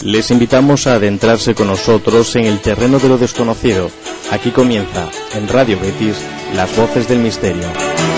Les invitamos a adentrarse con nosotros en el terreno de lo desconocido. Aquí comienza, en Radio Betis, Las Voces del Misterio.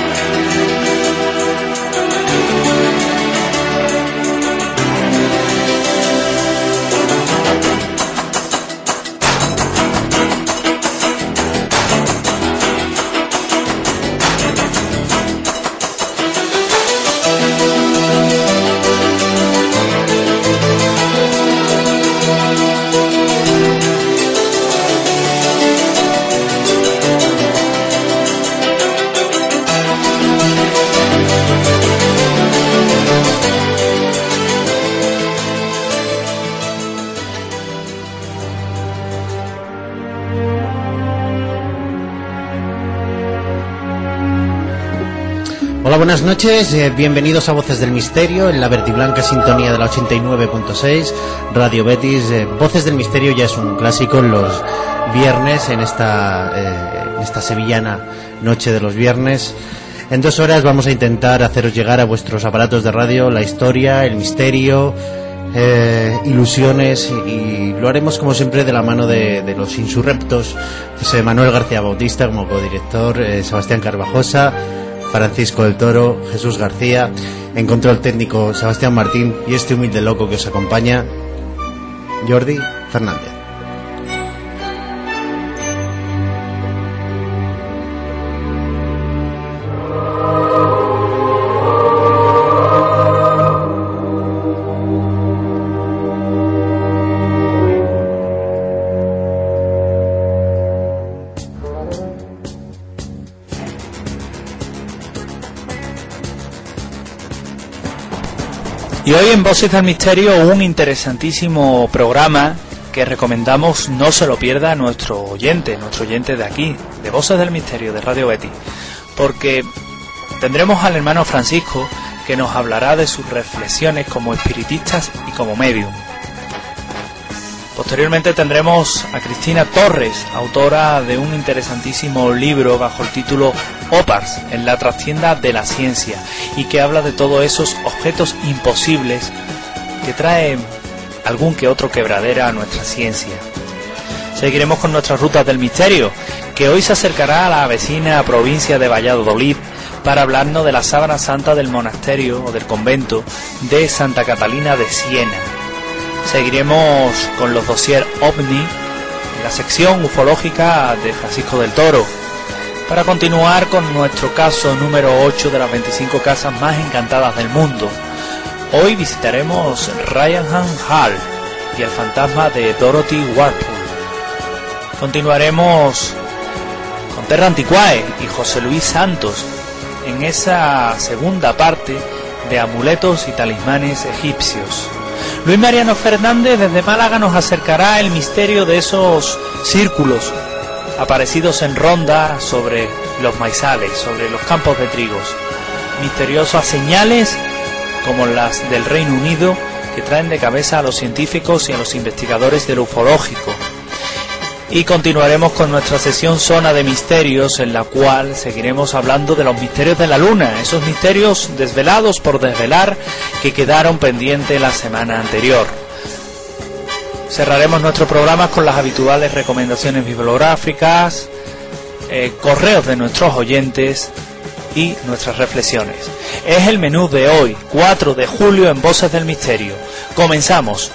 Buenas noches, bienvenidos a Voces del Misterio en la verdiblanca sintonía de la 89.6 Radio Betis. Voces del Misterio ya es un clásico en los viernes, en esta sevillana noche de los viernes. En 2 horas vamos a intentar haceros llegar a vuestros aparatos de radio la historia, el misterio, ilusiones, y lo haremos como siempre de la mano de los insurrectos, José Manuel García Bautista como codirector, Sebastián Carvajosa, Francisco del Toro, Jesús García, en control técnico Sebastián Martín y este humilde loco que os acompaña, Jordi Fernández. Y hoy en Voces del Misterio un interesantísimo programa que recomendamos no se lo pierda nuestro oyente de aquí, de Voces del Misterio, de Radio Betis, porque tendremos al hermano Francisco que nos hablará de sus reflexiones como espiritistas y como medium. Posteriormente tendremos a Cristina Torres, autora de un interesantísimo libro bajo el título Opars, en la trastienda de la ciencia, y que habla de todos esos objetos imposibles que traen algún que otro quebradera a nuestra ciencia. Seguiremos con nuestras rutas del misterio, que hoy se acercará a la vecina provincia de Valladolid para hablarnos de la sábana santa del monasterio o del convento de Santa Catalina de Siena. Seguiremos con los dossier OVNI en la sección ufológica de Francisco del Toro, para continuar con nuestro caso número 8 de las 25 casas más encantadas del mundo. Hoy visitaremos Ryanham Hall y el fantasma de Dorothy Warpool. Continuaremos con Terra Antiquae y José Luis Santos en esa segunda parte de amuletos y talismanes egipcios. Luis Mariano Fernández desde Málaga nos acercará el misterio de esos círculos aparecidos en Ronda sobre los maizales, sobre los campos de trigos. Misteriosas señales como las del Reino Unido que traen de cabeza a los científicos y a los investigadores de lo ufológico. Y continuaremos con nuestra sesión Zona de Misterios, en la cual seguiremos hablando de los misterios de la Luna, esos misterios desvelados por desvelar que quedaron pendientes la semana anterior. Cerraremos nuestro programa con las habituales recomendaciones bibliográficas, correos de nuestros oyentes y nuestras reflexiones. Es el menú de hoy, 4 de julio, en Voces del Misterio. Comenzamos.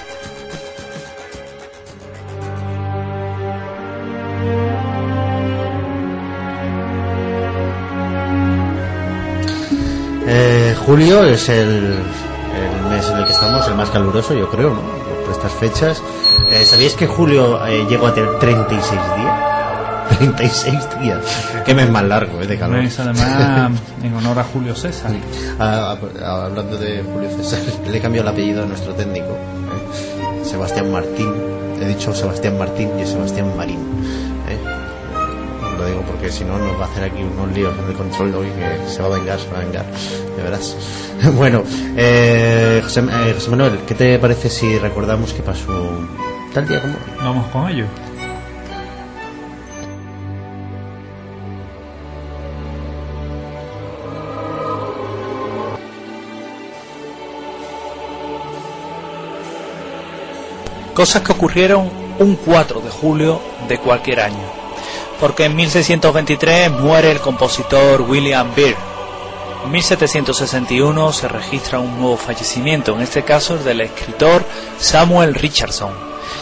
Julio es el mes en el que estamos, el más caluroso, yo creo, ¿no? Por estas fechas. ¿Sabíais que julio llegó a tener 36 días? 36 días. Qué mes más largo, de calor. Es además en honor a Julio César. Hablando de Julio César, le he cambiado el apellido a nuestro técnico, Sebastián Martín. He dicho Sebastián Martín y es Sebastián Marín. Lo digo porque si no nos va a hacer aquí unos líos en el control hoy, que se va a vengar, de veras. Bueno, José Manuel, ¿qué te parece si recordamos qué pasó tal día como hoy? Vamos con ello. Cosas que ocurrieron un 4 de julio de cualquier año, porque en 1623 muere el compositor William Byrd. En 1761 se registra un nuevo fallecimiento, en este caso el del escritor Samuel Richardson.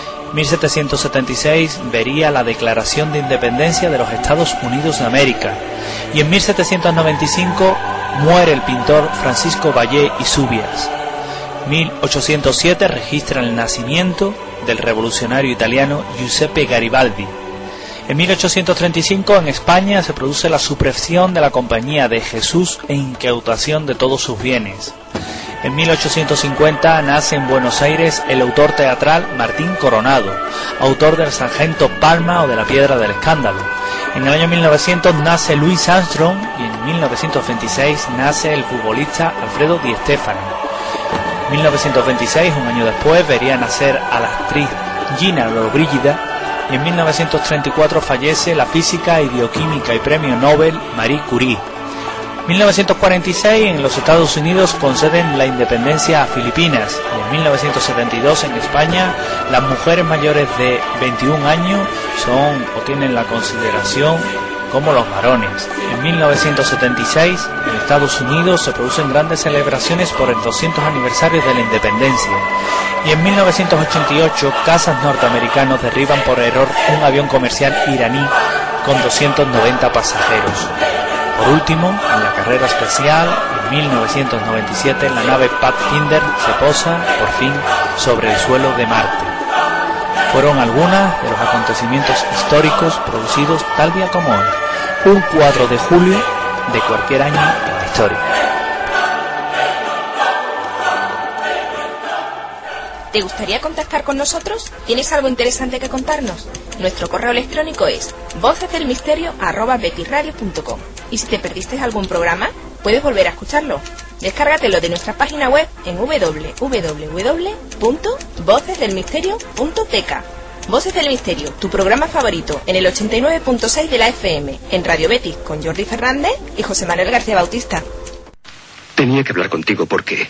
1776 vería la Declaración de Independencia de los Estados Unidos de América, y en 1795 muere el pintor Francisco Valle y Subias. 1807 registra el nacimiento del revolucionario italiano Giuseppe Garibaldi. En 1835 en España se produce la supresión de la Compañía de Jesús e incautación de todos sus bienes. En 1850 nace en Buenos Aires el autor teatral Martín Coronado, autor del Sargento Palma o de La Piedra del Escándalo. En el año 1900 nace Louis Armstrong y en 1926 nace el futbolista Alfredo Di Stéfano. En 1926, un año después, vería nacer a la actriz Gina Lollobrigida, y en 1934 fallece la física y bioquímica y premio Nobel Marie Curie. En 1946 en los Estados Unidos conceden la independencia a Filipinas, y en 1972 en España las mujeres mayores de 21 años son o tienen la consideración como los varones. En 1976 en Estados Unidos se producen grandes celebraciones por el 200 aniversario de la independencia, y en 1988 cazas norteamericanos derriban por error un avión comercial iraní con 290 pasajeros. Por último, en la carrera espacial, en 1997 la nave Pathfinder se posa por fin sobre el suelo de Marte. Fueron algunos de los acontecimientos históricos producidos tal día como hoy, un 4 de julio de cualquier año en la historia. ¿Te gustaría contactar con nosotros? ¿Tienes algo interesante que contarnos? Nuestro correo electrónico es vocesdelmisterio@betisradio.com. Y si te perdiste algún programa, puedes volver a escucharlo. Descárgatelo de nuestra página web en www.vocesdelmisterio.tk. Voces del Misterio, tu programa favorito, en el 89.6 de la FM, en Radio Betis, con Jordi Fernández y José Manuel García Bautista. Tenía que hablar contigo porque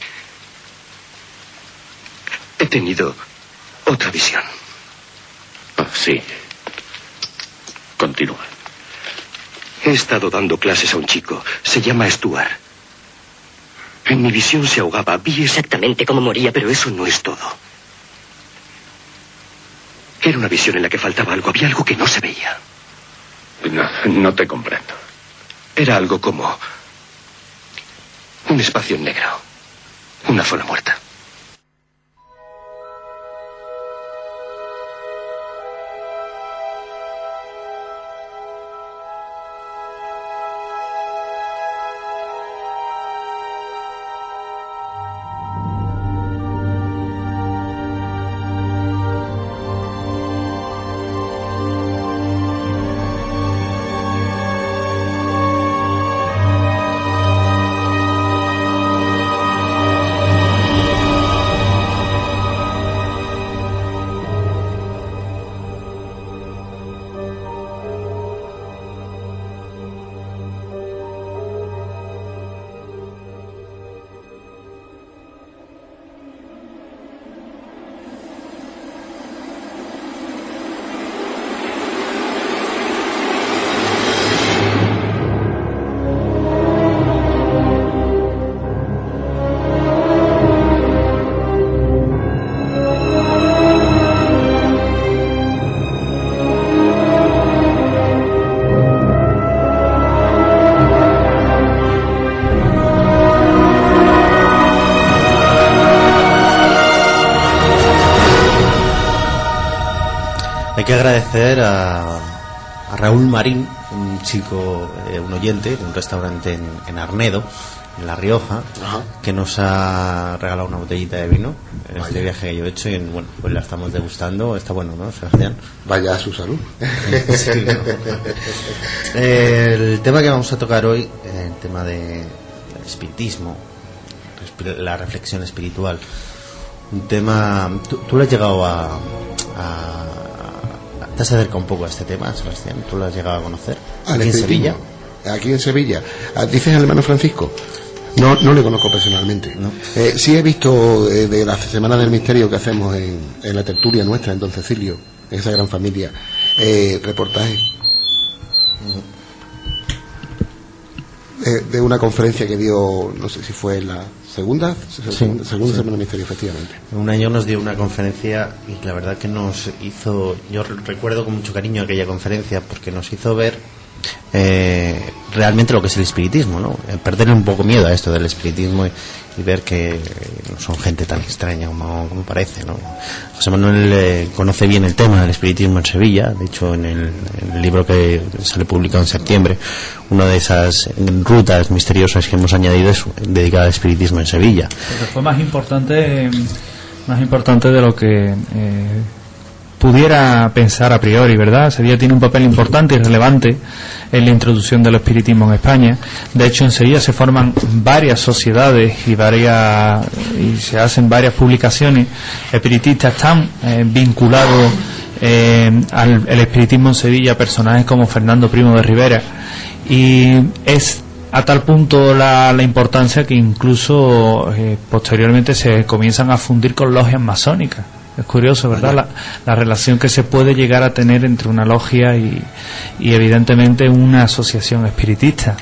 he tenido otra visión. Sí. Continúa. He estado dando clases a un chico. Se llama Stuart. En mi visión se ahogaba. Vi exactamente cómo moría, pero eso no es todo. Era una visión en la que faltaba algo. Había algo que no se veía. No te comprendo. Era algo como un espacio negro. Una zona muerta. Hay que agradecer a Raúl Marín, un chico, un oyente de un restaurante en Arnedo, en La Rioja, que nos ha regalado una botellita de vino en este viaje que yo he hecho, y bueno, pues la estamos degustando. Está bueno, ¿no, Sebastián? Vaya a su salud. Sí, no. El tema que vamos a tocar hoy, el tema del espiritismo, la reflexión espiritual, un tema. ¿Tú lo has llegado te has acercado un poco a este tema, Sebastián? ¿Tú lo has llegado a conocer? ¿Aquí en Sevilla? Aquí en Sevilla. ¿Dices al hermano Francisco? No le conozco personalmente. ¿No? Sí he visto de la Semana del Misterio que hacemos en la tertulia nuestra, en Don Cecilio, en esa gran familia, reportaje de una conferencia que dio, no sé si fue la segunda Semana del Misterio, efectivamente. Un año nos dio una conferencia y la verdad que nos hizo, yo recuerdo con mucho cariño aquella conferencia porque nos hizo ver realmente lo que es el espiritismo, ¿no? Perderle un poco miedo a esto del espiritismo y ver que no son gente tan extraña como parece, ¿no? José Manuel conoce bien el tema del espiritismo en Sevilla. De hecho, en el libro que se le publicó en septiembre, una de esas rutas misteriosas que hemos añadido es dedicada al espiritismo en Sevilla. Porque fue más importante de lo que pudiera pensar a priori, ¿verdad? Sevilla tiene un papel importante y relevante en la introducción del espiritismo en España. De hecho, en Sevilla se forman varias sociedades y se hacen varias publicaciones espiritistas. Están vinculados al espiritismo en Sevilla personajes como Fernando Primo de Rivera, y es a tal punto la importancia que incluso posteriormente se comienzan a fundir con logias masónicas. Es curioso, ¿verdad? La relación que se puede llegar a tener entre una logia y evidentemente una asociación espiritista.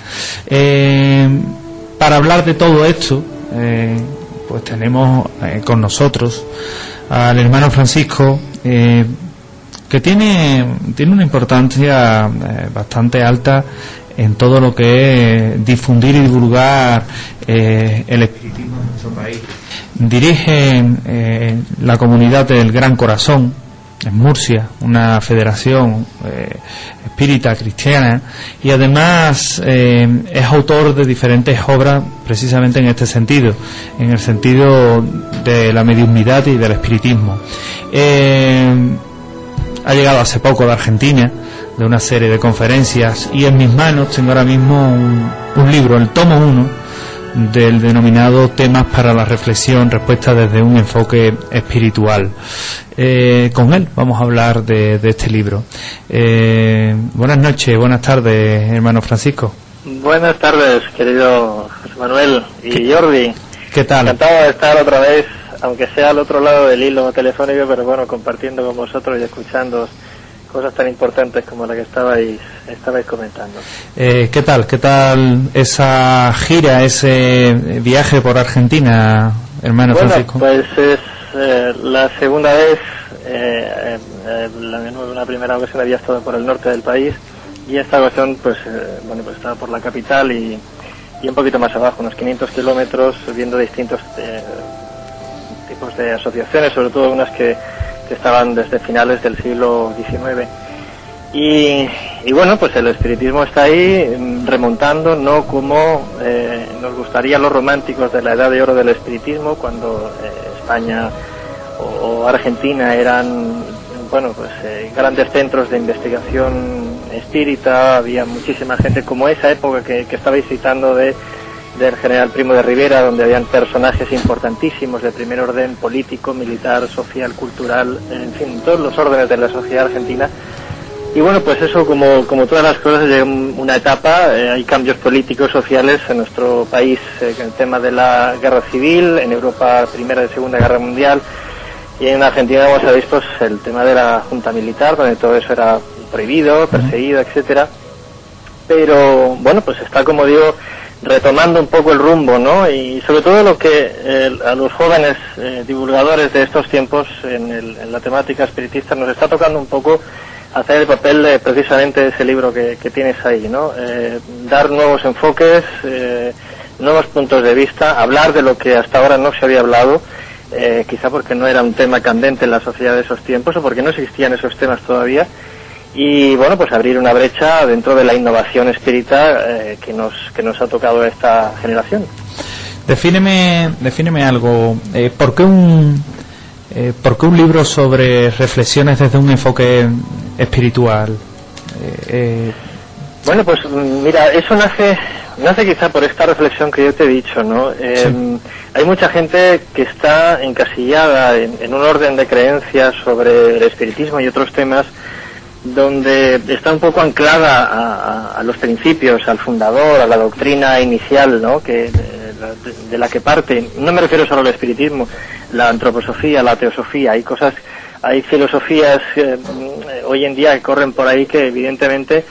Para hablar de todo esto, pues tenemos con nosotros al hermano Francisco, que tiene una importancia bastante alta en todo lo que es difundir y divulgar el espiritismo en nuestro país. Dirige la comunidad del Gran Corazón en Murcia, una federación espírita cristiana, y además es autor de diferentes obras precisamente en este sentido, en el sentido de la mediumnidad y del espiritismo. Ha llegado hace poco de Argentina, de una serie de conferencias, y en mis manos tengo ahora mismo un libro, el tomo 1 del denominado Temas para la reflexión, respuesta desde un enfoque espiritual. Con él vamos a hablar de este libro. Buenas noches, buenas tardes, hermano Francisco. Buenas tardes, querido José Manuel y Jordi. ¿Qué tal? Encantado de estar otra vez, aunque sea al otro lado del hilo telefónico, pero bueno, compartiendo con vosotros y escuchando cosas tan importantes como la que estabais comentando. ¿Qué tal esa gira, ese viaje por Argentina, hermano Francisco? Pues es la segunda vez. Una primera ocasión había estado por el norte del país, y esta ocasión pues estaba por la capital y un poquito más abajo, unos 500 kilómetros, viendo distintos tipos de asociaciones, sobre todo unas que estaban desde finales del siglo XIX. Y bueno, pues el espiritismo está ahí, remontando, no como nos gustaría los románticos de la edad de oro del espiritismo, cuando España o Argentina eran grandes centros de investigación espírita. Había muchísima gente, como esa época que estabais citando del general Primo de Rivera, donde habían personajes importantísimos de primer orden político, militar, social, cultural, en fin, todos los órdenes de la sociedad argentina. Y bueno, pues eso, como todas las cosas, llega una etapa, hay cambios políticos, sociales en nuestro país, en el tema de la guerra civil, en Europa Primera y Segunda Guerra Mundial, y en Argentina, como sabéis, pues el tema de la junta militar, donde todo eso era prohibido, perseguido, etcétera. Pero bueno, pues está, como digo, retomando un poco el rumbo, ¿no? Y sobre todo lo que a los jóvenes divulgadores de estos tiempos en la temática espiritista nos está tocando un poco hacer el papel de precisamente ese libro que tienes ahí, ¿no? Dar nuevos enfoques, nuevos puntos de vista, hablar de lo que hasta ahora no se había hablado, quizá porque no era un tema candente en la sociedad de esos tiempos o porque no existían esos temas todavía. Y bueno, pues abrir una brecha dentro de la innovación espírita que nos ha tocado a esta generación. Defíneme algo. ¿Por qué un libro sobre reflexiones desde un enfoque espiritual? Bueno, pues mira, eso nace quizá por esta reflexión que yo te he dicho, ¿no? Sí. Hay mucha gente que está encasillada en un orden de creencias sobre el espiritismo y otros temas, donde está un poco anclada a los principios, al fundador, a la doctrina inicial, ¿no? Que de la que parte, no me refiero solo al espiritismo, la antroposofía, la teosofía, hay filosofías hoy en día que corren por ahí que evidentemente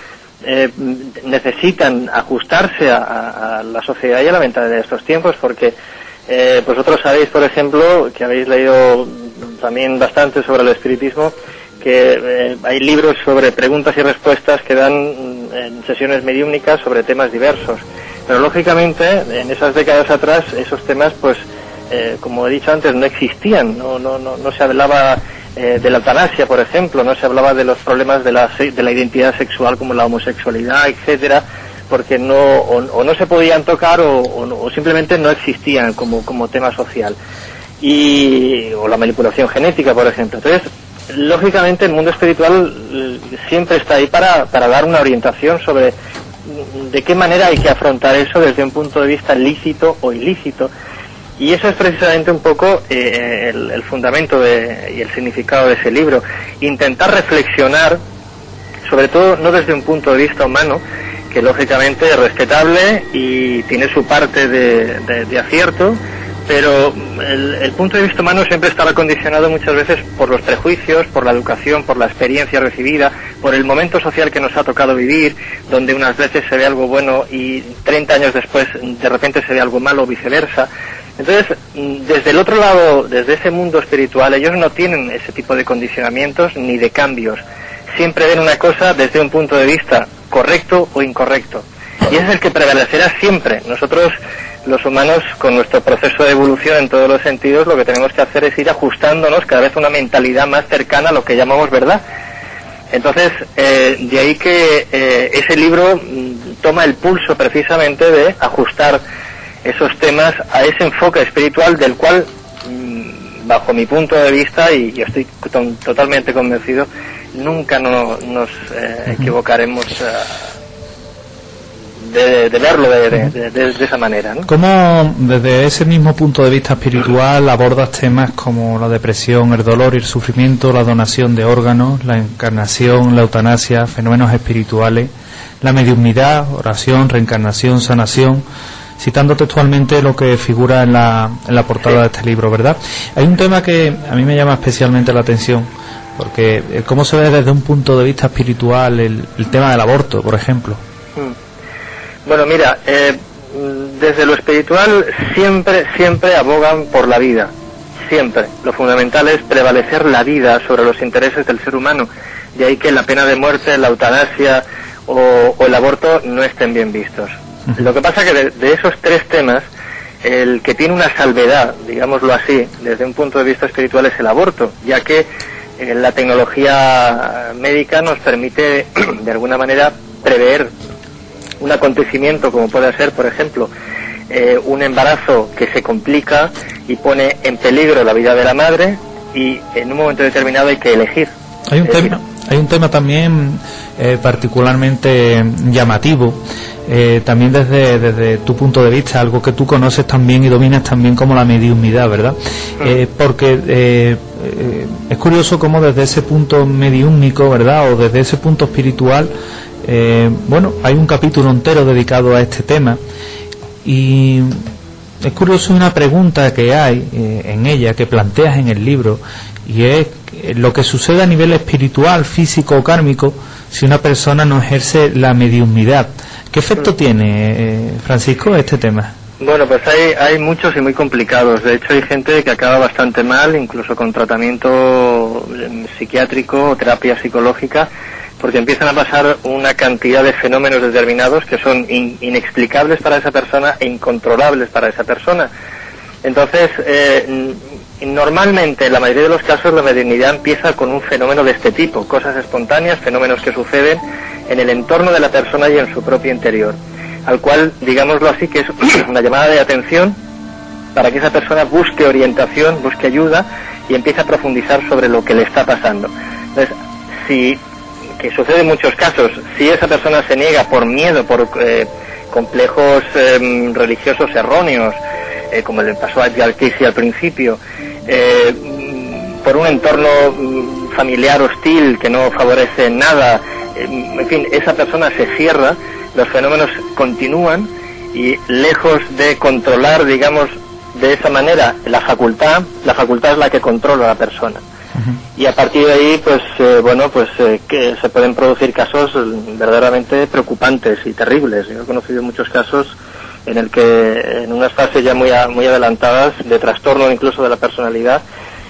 necesitan ajustarse a la sociedad y a la mentalidad de estos tiempos, porque vosotros sabéis, por ejemplo, que habéis leído también bastante sobre el espiritismo, que hay libros sobre preguntas y respuestas que dan en sesiones mediúmnicas sobre temas diversos, pero lógicamente en esas décadas atrás esos temas, pues como he dicho antes, no existían, no se hablaba de la eutanasia, por ejemplo, no se hablaba de los problemas de la identidad sexual como la homosexualidad, etcétera, porque no se podían tocar o simplemente no existían como tema social, o la manipulación genética, por ejemplo. Entonces, lógicamente el mundo espiritual siempre está ahí para dar una orientación sobre de qué manera hay que afrontar eso desde un punto de vista lícito o ilícito. Y eso es precisamente un poco el fundamento y el significado de ese libro. Intentar reflexionar, sobre todo no desde un punto de vista humano, que lógicamente es respetable y tiene su parte de acierto, pero el punto de vista humano siempre estará condicionado muchas veces por los prejuicios, por la educación, por la experiencia recibida, por el momento social que nos ha tocado vivir, donde unas veces se ve algo bueno y 30 años después de repente se ve algo malo o viceversa. Entonces, desde el otro lado, desde ese mundo espiritual, ellos no tienen ese tipo de condicionamientos ni de cambios. Siempre ven una cosa desde un punto de vista correcto o incorrecto. Y ese es el que prevalecerá siempre. Nosotros, los humanos, con nuestro proceso de evolución en todos los sentidos, lo que tenemos que hacer es ir ajustándonos cada vez a una mentalidad más cercana a lo que llamamos verdad. Entonces, de ahí que ese libro toma el pulso precisamente de ajustar esos temas a ese enfoque espiritual del cual, bajo mi punto de vista, y yo estoy totalmente convencido, nunca nos equivocaremos de verlo de esa manera, ¿no? ¿Cómo desde ese mismo punto de vista espiritual abordas temas como la depresión, el dolor y el sufrimiento, la donación de órganos, la encarnación, la eutanasia, fenómenos espirituales, la mediumnidad, oración, reencarnación, sanación, citando textualmente lo que figura en la portada de este libro, ¿verdad? Hay un tema que a mí me llama especialmente la atención, porque cómo se ve desde un punto de vista espiritual el tema del aborto, por ejemplo. Bueno, mira, desde lo espiritual siempre abogan por la vida, siempre. Lo fundamental es prevalecer la vida sobre los intereses del ser humano, de ahí que la pena de muerte, la eutanasia o el aborto no estén bien vistos. Lo que pasa que de esos tres temas, el que tiene una salvedad, digámoslo así, desde un punto de vista espiritual es el aborto, ya que la tecnología médica nos permite de alguna manera prever un acontecimiento como puede ser, por ejemplo, un embarazo que se complica y pone en peligro la vida de la madre, y en un momento determinado hay que elegir. Hay un tema también particularmente llamativo, también desde tu punto de vista, algo que tú conoces también y dominas también, como la mediumnidad, ¿verdad? Porque es curioso cómo desde ese punto mediúmnico, ¿verdad?, o desde ese punto espiritual, bueno, hay un capítulo entero dedicado a este tema, y es curioso una pregunta que hay en ella, que planteas en el libro, y es lo que sucede a nivel espiritual, físico o kármico si una persona no ejerce la mediumnidad. ¿Qué efecto tiene, Francisco, este tema? Bueno, pues hay muchos y muy complicados. De hecho, hay gente que acaba bastante mal, incluso con tratamiento psiquiátrico o terapia psicológica, porque empiezan a pasar una cantidad de fenómenos determinados que son inexplicables para esa persona e incontrolables para esa persona. Entonces, normalmente, en la mayoría de los casos, la mediunidad empieza con un fenómeno de este tipo, cosas espontáneas, fenómenos que suceden en el entorno de la persona y en su propio interior, al cual, digámoslo así, que es una llamada de atención para que esa persona busque orientación, busque ayuda y empiece a profundizar sobre lo que le está pasando. Entonces, que sucede en muchos casos, si esa persona se niega por miedo, por complejos religiosos erróneos, como le pasó a Edgar Cayce al principio, por un entorno familiar hostil que no favorece en nada, en fin, esa persona se cierra, los fenómenos continúan y lejos de controlar, digamos, de esa manera la facultad es la que controla a la persona. Y a partir de ahí, pues que se pueden producir casos verdaderamente preocupantes y terribles. Yo he conocido muchos casos en el que en unas fases ya muy adelantadas de trastorno incluso de la personalidad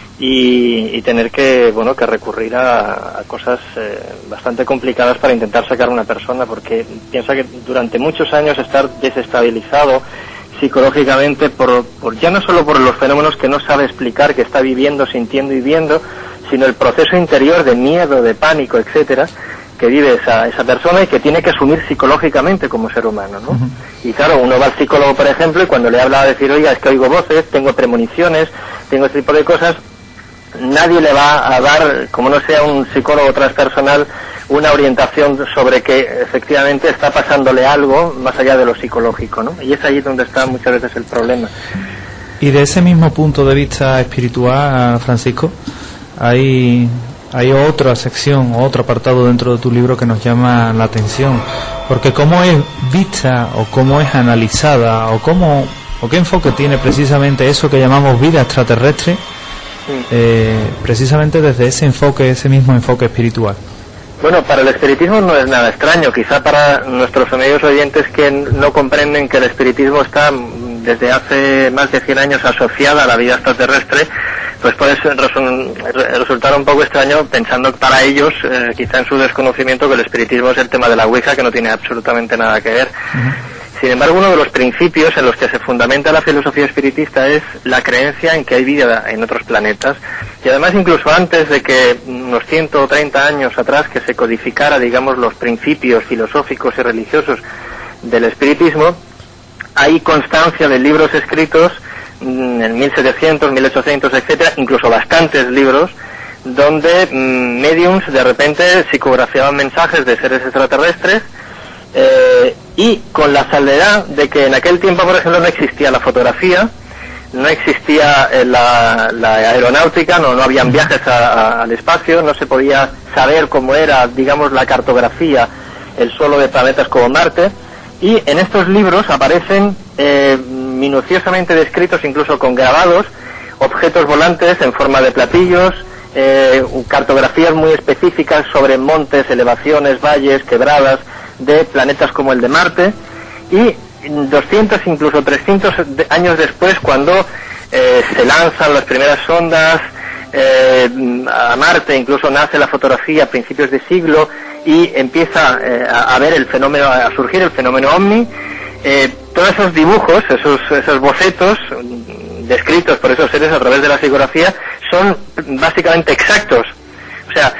y tener que recurrir a cosas bastante complicadas para intentar sacar a una persona, porque piensa que durante muchos años estar desestabilizado psicológicamente por ya no solo por los fenómenos que no sabe explicar, que está viviendo, sintiendo y viendo, sino el proceso interior de miedo, de pánico, etcétera, que vive esa persona y que tiene que asumir psicológicamente como ser humano, ¿no? Uh-huh. Y claro, uno va al psicólogo, por ejemplo, y cuando le habla a decir, oiga, es que oigo voces, tengo premoniciones, tengo este tipo de cosas, nadie le va a dar, como no sea un psicólogo transpersonal, una orientación sobre que efectivamente está pasándole algo más allá de lo psicológico, ¿no? Y es ahí donde está muchas veces el problema. Y de ese mismo punto de vista espiritual, Francisco, hay otra sección, otro apartado dentro de tu libro que nos llama la atención, porque cómo es vista o cómo es analizada o qué enfoque tiene precisamente eso que llamamos vida extraterrestre, precisamente desde ese mismo enfoque espiritual. Bueno, para el espiritismo no es nada extraño, quizá para nuestros amigos oyentes que no comprenden que el espiritismo está desde hace más de 100 años asociada a la vida extraterrestre, pues puede resultar un poco extraño pensando para ellos, quizá en su desconocimiento, que el espiritismo es el tema de la Ouija, que no tiene absolutamente nada que ver. Uh-huh. Sin embargo, uno de los principios en los que se fundamenta la filosofía espiritista es la creencia en que hay vida en otros planetas. Y además, incluso antes de que unos 130 años atrás que se codificara, digamos, los principios filosóficos y religiosos del espiritismo, hay constancia de libros escritos en 1700, 1800, etcétera, incluso bastantes libros, donde mediums de repente psicografiaban mensajes de seres extraterrestres, y con la salvedad de que en aquel tiempo, por ejemplo, no existía la fotografía, no existía la aeronáutica, no habían viajes al espacio, no se podía saber cómo era, digamos, la cartografía, el suelo de planetas como Marte, y en estos libros aparecen minuciosamente descritos, incluso con grabados, objetos volantes en forma de platillos, cartografías muy específicas sobre montes, elevaciones, valles, quebradas de planetas como el de Marte, y 200, incluso 300 años después, cuando se lanzan las primeras sondas a Marte, incluso nace la fotografía a principios de siglo y empieza a ver el fenómeno, a surgir el fenómeno OVNI, todos esos dibujos, esos bocetos descritos por esos seres a través de la psicografía son básicamente exactos. O sea,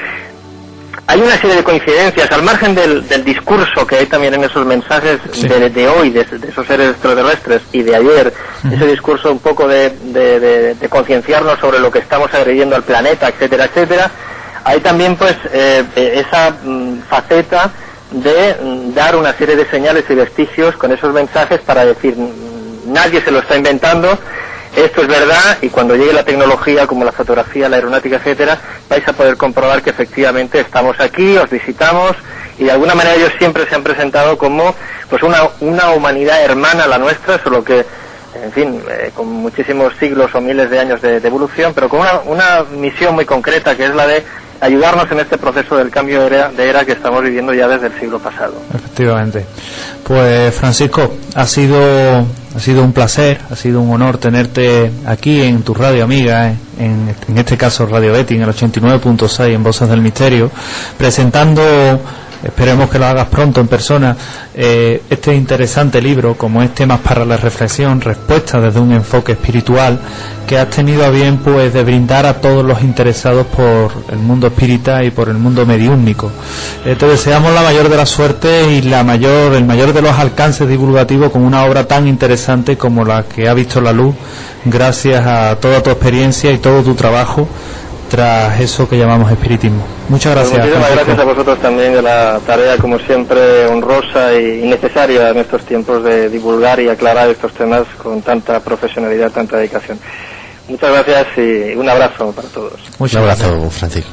hay una serie de coincidencias, al margen del discurso que hay también en esos mensajes, sí, de hoy, de esos seres extraterrestres, y de ayer, ese discurso un poco de concienciarnos sobre lo que estamos agrediendo al planeta, etcétera, etcétera. Hay también, pues, esa faceta de dar una serie de señales y vestigios con esos mensajes para decir, nadie se lo está inventando, esto es verdad, y cuando llegue la tecnología como la fotografía, la aeronáutica, etcétera, vais a poder comprobar que efectivamente estamos aquí, os visitamos, y de alguna manera ellos siempre se han presentado como pues una humanidad hermana a la nuestra, solo que, en fin, con muchísimos siglos o miles de años de evolución, pero con una misión muy concreta, que es la de ayudarnos en este proceso del cambio de era que estamos viviendo ya desde el siglo pasado. Efectivamente. Pues, Francisco, ha sido un placer, ha sido un honor tenerte aquí en tu radio amiga, en este caso Radio Betis, en el 89.6, en Voces del Misterio, presentando, esperemos que lo hagas pronto en persona, este interesante libro, como es Temas para la Reflexión, respuestas desde un enfoque espiritual, que has tenido a bien, pues, de brindar a todos los interesados por el mundo espírita y por el mundo mediúmnico. Te deseamos la mayor de las suertes y el mayor de los alcances divulgativos con una obra tan interesante como la que ha visto la luz, gracias a toda tu experiencia y todo tu trabajo tras eso que llamamos espiritismo. Muchas gracias. Pues muchísimas gracias a vosotros también de la tarea, como siempre, honrosa y necesaria en estos tiempos de divulgar y aclarar estos temas con tanta profesionalidad, tanta dedicación. Muchas gracias y un abrazo para todos. Un abrazo, Francisco.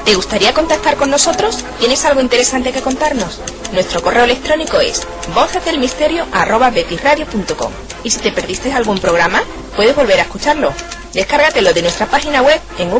¿Te gustaría contactar con nosotros? ¿Tienes algo interesante que contarnos? Nuestro correo electrónico es vocesdelmisterio@betisradio.com. Y si te perdiste algún programa, puedes volver a escucharlo. Descárgatelo de nuestra página web en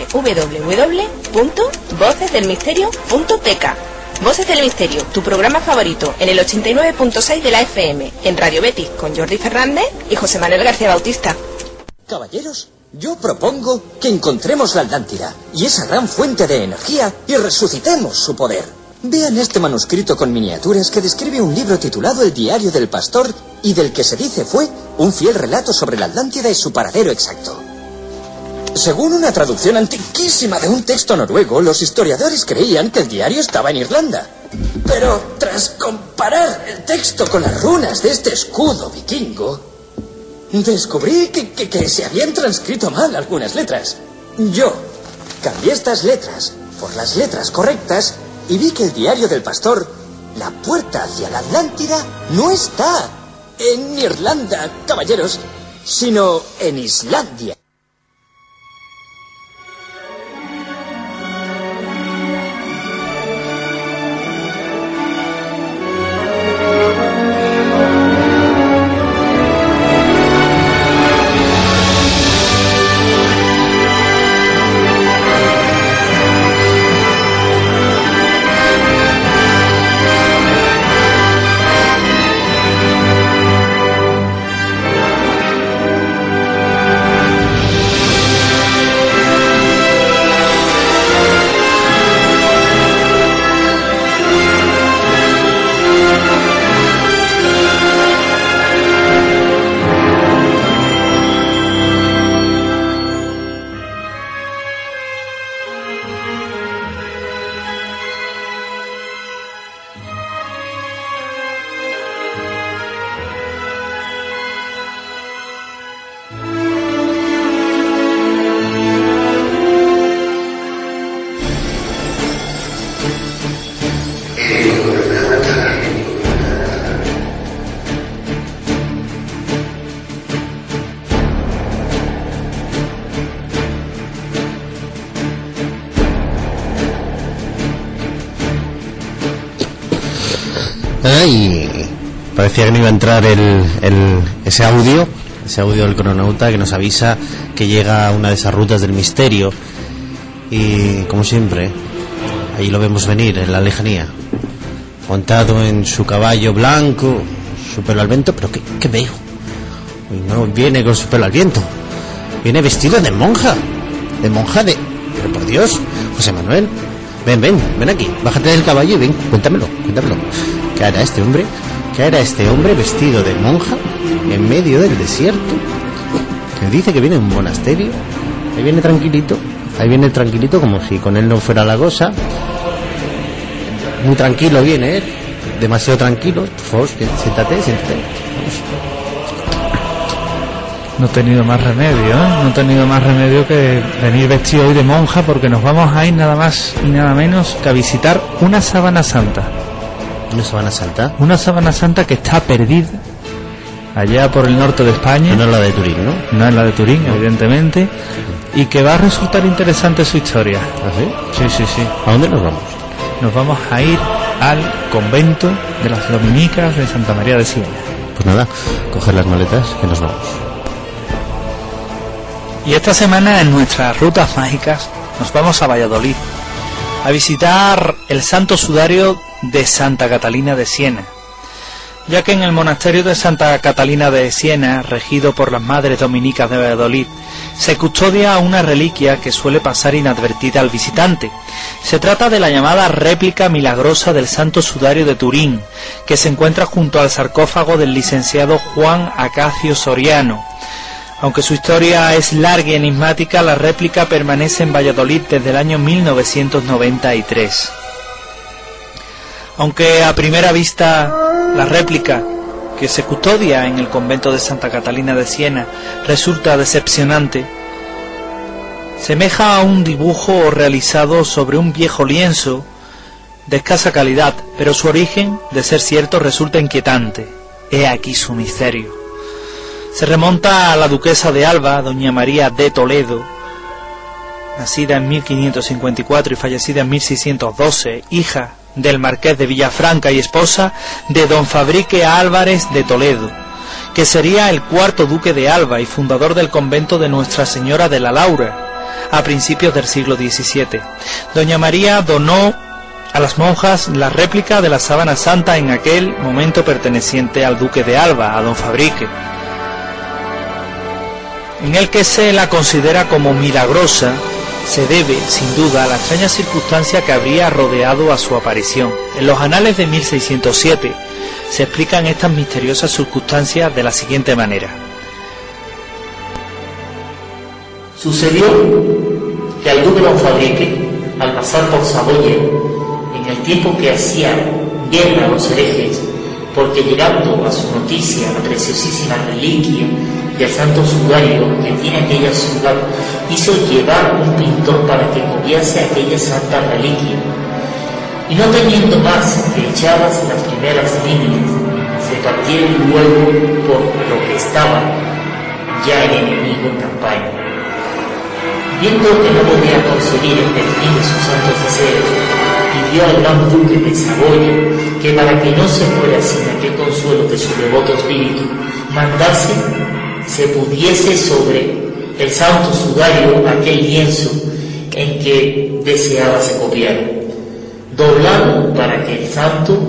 www.vocesdelmisterio.tk. Voces del Misterio, tu programa favorito, en el 89.6 de la FM, en Radio Betis, con Jordi Fernández y José Manuel García Bautista. Caballeros, yo propongo que encontremos la Atlántida y esa gran fuente de energía y resucitemos su poder. Vean este manuscrito con miniaturas que describe un libro titulado El diario del pastor y del que se dice fue un fiel relato sobre la Atlántida y su paradero exacto. Según una traducción antiquísima de un texto noruego, los historiadores creían que el diario estaba en Irlanda. Pero tras comparar el texto con las runas de este escudo vikingo, descubrí que se habían transcrito mal algunas letras. Yo cambié estas letras por las letras correctas y vi que el diario del pastor, la puerta hacia la Atlántida, no está en Irlanda, caballeros, sino en Islandia. Y parecía que no iba a entrar ese audio del crononauta que nos avisa que llega a una de esas rutas del misterio, y como siempre ahí lo vemos venir en la lejanía, montado en su caballo blanco, su pelo al viento. Pero ¿qué veo? Uy, no viene con su pelo al viento, viene vestido de monja. Pero por Dios, José Manuel, ven aquí, bájate del caballo y ven, cuéntamelo. ¿Qué hará este hombre vestido de monja en medio del desierto? Que dice que viene de un monasterio. Ahí viene tranquilito, como si con él no fuera la cosa. Muy tranquilo viene él, demasiado tranquilo. Por favor, siéntate. Vamos. No he tenido más remedio, que venir vestido hoy de monja, porque nos vamos a ir nada más y nada menos que a visitar una sábana santa. ¿Una sábana santa? Una sábana santa que está perdida allá por el norte de España. No es la de Turín, ¿no? No es la de Turín, evidentemente. Y que va a resultar interesante su historia. ¿Ah, sí? Sí. ¿A dónde nos vamos? Nos vamos a ir al convento de las Dominicas de Santa María de Siena. Pues nada, coger las maletas que nos vamos. Y esta semana en nuestras rutas mágicas nos vamos a Valladolid a visitar el Santo Sudario de Santa Catalina de Siena, ya que en el monasterio de Santa Catalina de Siena, regido por las Madres Dominicas de Valladolid, se custodia una reliquia que suele pasar inadvertida al visitante. Se trata de la llamada réplica milagrosa del Santo Sudario de Turín, que se encuentra junto al sarcófago del licenciado Juan Acacio Soriano. Aunque su historia es larga y enigmática, la réplica permanece en Valladolid desde el año 1993. Aunque a primera vista la réplica que se custodia en el convento de Santa Catalina de Siena resulta decepcionante, semeja a un dibujo realizado sobre un viejo lienzo de escasa calidad, pero su origen, de ser cierto, resulta inquietante. He aquí su misterio. Se remonta a la duquesa de Alba, doña María de Toledo, nacida en 1554 y fallecida en 1612, hija del marqués de Villafranca y esposa de don Fabrique Álvarez de Toledo, que sería el cuarto duque de Alba y fundador del convento de Nuestra Señora de la Laura a principios del siglo XVII. Doña María donó a las monjas la réplica de la sábana santa en aquel momento perteneciente al duque de Alba, a don Fabrique, en el que se la considera como milagrosa. Se debe, sin duda, a la extraña circunstancia que habría rodeado a su aparición. En los anales de 1607 se explican estas misteriosas circunstancias de la siguiente manera. Sucedió que al duque don Fabrique, al pasar por Saboya, en el tiempo que hacía guerra a los herejes, porque llegando a su noticia la preciosísima reliquia del santo sudario que tiene aquella ciudad, hizo llevar un pintor para que copiase aquella santa reliquia. Y no teniendo más que echadas las primeras líneas, se partieron luego por lo que estaba ya el enemigo en campaña. Viendo que no podía conseguir el fin de sus santos deseos, pidió al gran duque de Saboya que, para que no se fuera sin aquel consuelo de su devoto espíritu, mandase se pudiese sobre el santo sudario aquel lienzo en que deseaba se copiara, doblado para que el santo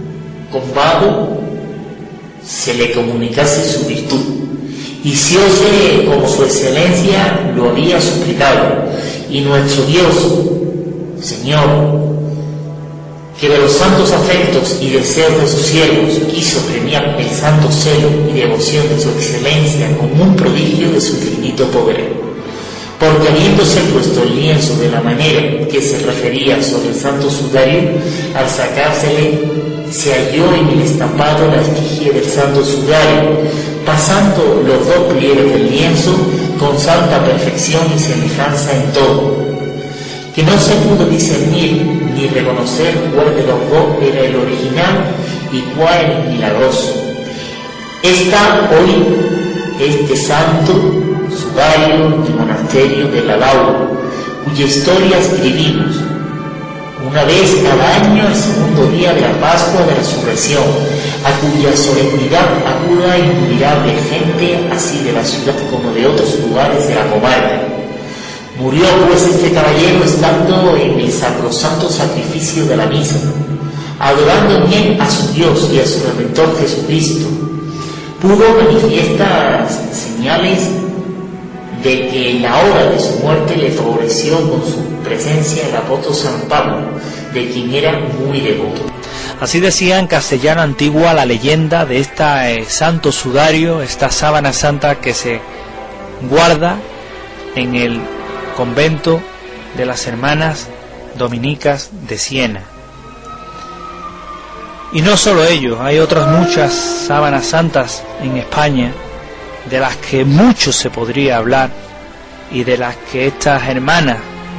combado se le comunicase su virtud. Hiciose como su excelencia lo había suplicado, y nuestro Dios, Señor, que de los santos afectos y deseos de sus siervos quiso premiar el santo celo y devoción de su excelencia como un prodigio de su infinito poder. Porque habiéndose puesto el lienzo de la manera que se refería sobre el santo sudario, al sacársele se halló en el estampado la efigie del santo sudario, pasando los dos pliegues del lienzo con santa perfección y semejanza en todo, que no se pudo discernir ni reconocer cuál de los dos era el original y cuál el milagroso. Está hoy este santo sudario del monasterio de la Laura, cuya historia escribimos una vez cada año el segundo día de la Pascua de Resurrección, a cuya solemnidad acuda innumerable gente, así de la ciudad como de otros lugares de la comarca. Murió pues este caballero estando en el sacrosanto sacrificio de la misa, adorando en él a su Dios y a su Redentor Jesucristo. Pudo manifiestas señales de que en la hora de su muerte le favoreció con su presencia el apóstol San Pablo, de quien era muy devoto. Así decía en castellano antigua la leyenda de este santo sudario, esta sábana santa que se guarda en el convento de las hermanas dominicas de Siena. Y no solo ello, hay otras muchas sábanas santas en España de las que mucho se podría hablar y de las que estas hermanas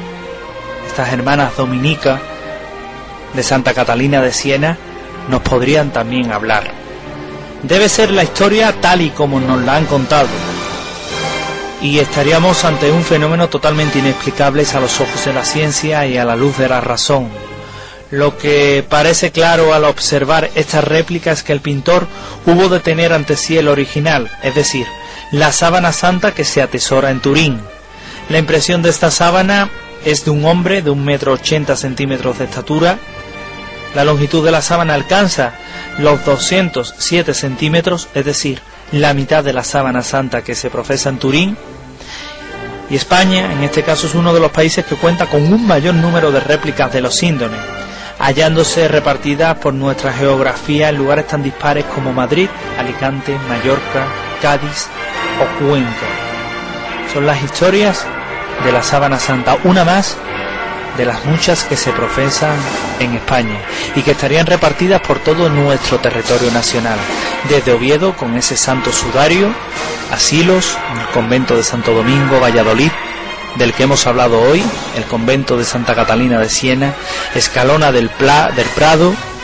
dominicas de Santa Catalina de Siena nos podrían también hablar. Debe ser la historia tal y como nos la han contado, y estaríamos ante un fenómeno totalmente inexplicable a los ojos de la ciencia y a la luz de la razón. Lo que parece claro al observar esta réplica es que el pintor hubo de tener ante sí el original, es decir, la sábana santa que se atesora en Turín. La impresión de esta sábana es de un hombre de 1,80 m de estatura. La longitud de la sábana alcanza los 207 centímetros, es decir, la mitad de la sábana santa que se profesa en Turín. Y España, en este caso, es uno de los países que cuenta con un mayor número de réplicas de los síndones, hallándose repartidas por nuestra geografía en lugares tan dispares como Madrid, Alicante, Mallorca, Cádiz o Cuenca. Son las historias de la sábana santa, una más de las muchas que se profesan en España y que estarían repartidas por todo nuestro territorio nacional, desde Oviedo con ese santo sudario, a Silos, en el convento de Santo Domingo, Valladolid, del que hemos hablado hoy, el convento de Santa Catalina de Siena, Escalona del Prado,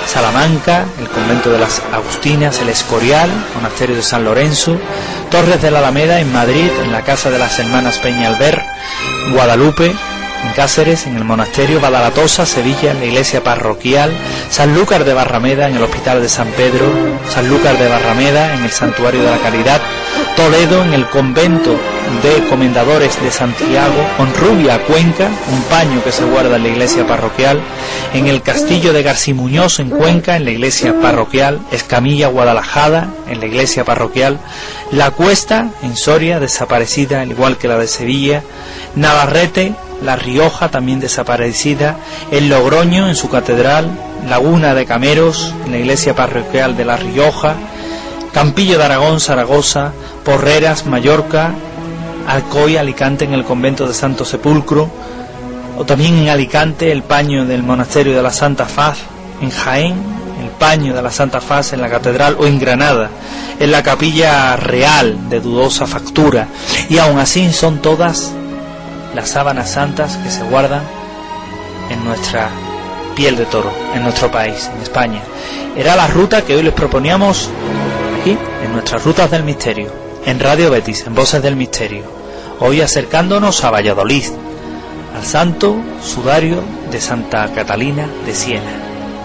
Salamanca, el convento de las Agustinas, el Escorial, monasterio de San Lorenzo, Torres de la Alameda en Madrid, en la casa de las hermanas Peñalver, Guadalupe, en Cáceres, en el monasterio, Badalatosa, Sevilla, en la iglesia parroquial, Sanlúcar de Barrameda, en el hospital de San Pedro, Sanlúcar de Barrameda, en el santuario de la Caridad, Toledo, en el convento de Comendadores de Santiago, Honrubia, Cuenca, un paño que se guarda en la iglesia parroquial, en el castillo de Garcimuñoz, en Cuenca, en la iglesia parroquial, Escamilla, Guadalajara, en la iglesia parroquial, La Cuesta, en Soria, desaparecida, al igual que la de Sevilla, Navarrete, La Rioja, también desaparecida, en Logroño, en su catedral, Laguna de Cameros, en la iglesia parroquial de La Rioja, Campillo de Aragón, Zaragoza, Porreras, Mallorca, Alcoy, Alicante, en el convento de Santo Sepulcro, o también en Alicante el paño del monasterio de la Santa Faz, en Jaén el paño de la Santa Faz en la catedral, o en Granada en la capilla real de dudosa factura. Y aún así son todas las sábanas santas que se guardan en nuestra piel de toro, en nuestro país, en España. Era la ruta que hoy les proponíamos aquí, en nuestras rutas del misterio, en Radio Betis, en Voces del Misterio. Hoy acercándonos a Valladolid, al santo sudario de Santa Catalina de Siena.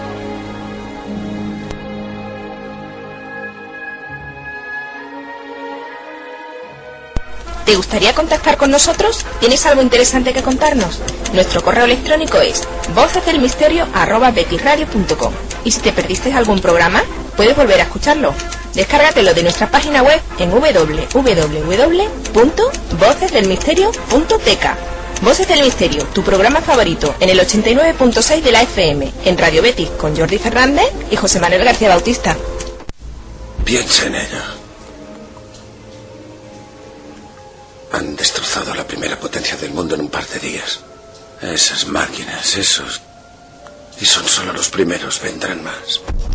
¿Te gustaría contactar con nosotros? ¿Tienes algo interesante que contarnos? Nuestro correo electrónico es vocesdelmisterio@betisradio.com. Y si te perdiste algún programa, puedes volver a escucharlo. Descárgatelo de nuestra página web en www.vocesdelmisterio.tk. Voces del Misterio, tu programa favorito, en el 89.6 de la FM, en Radio Betis, con Jordi Fernández y José Manuel García Bautista. Piensa en ello. Han destrozado la primera potencia del mundo en un par de días. Esas máquinas, esos... Y son solo los primeros, vendrán más.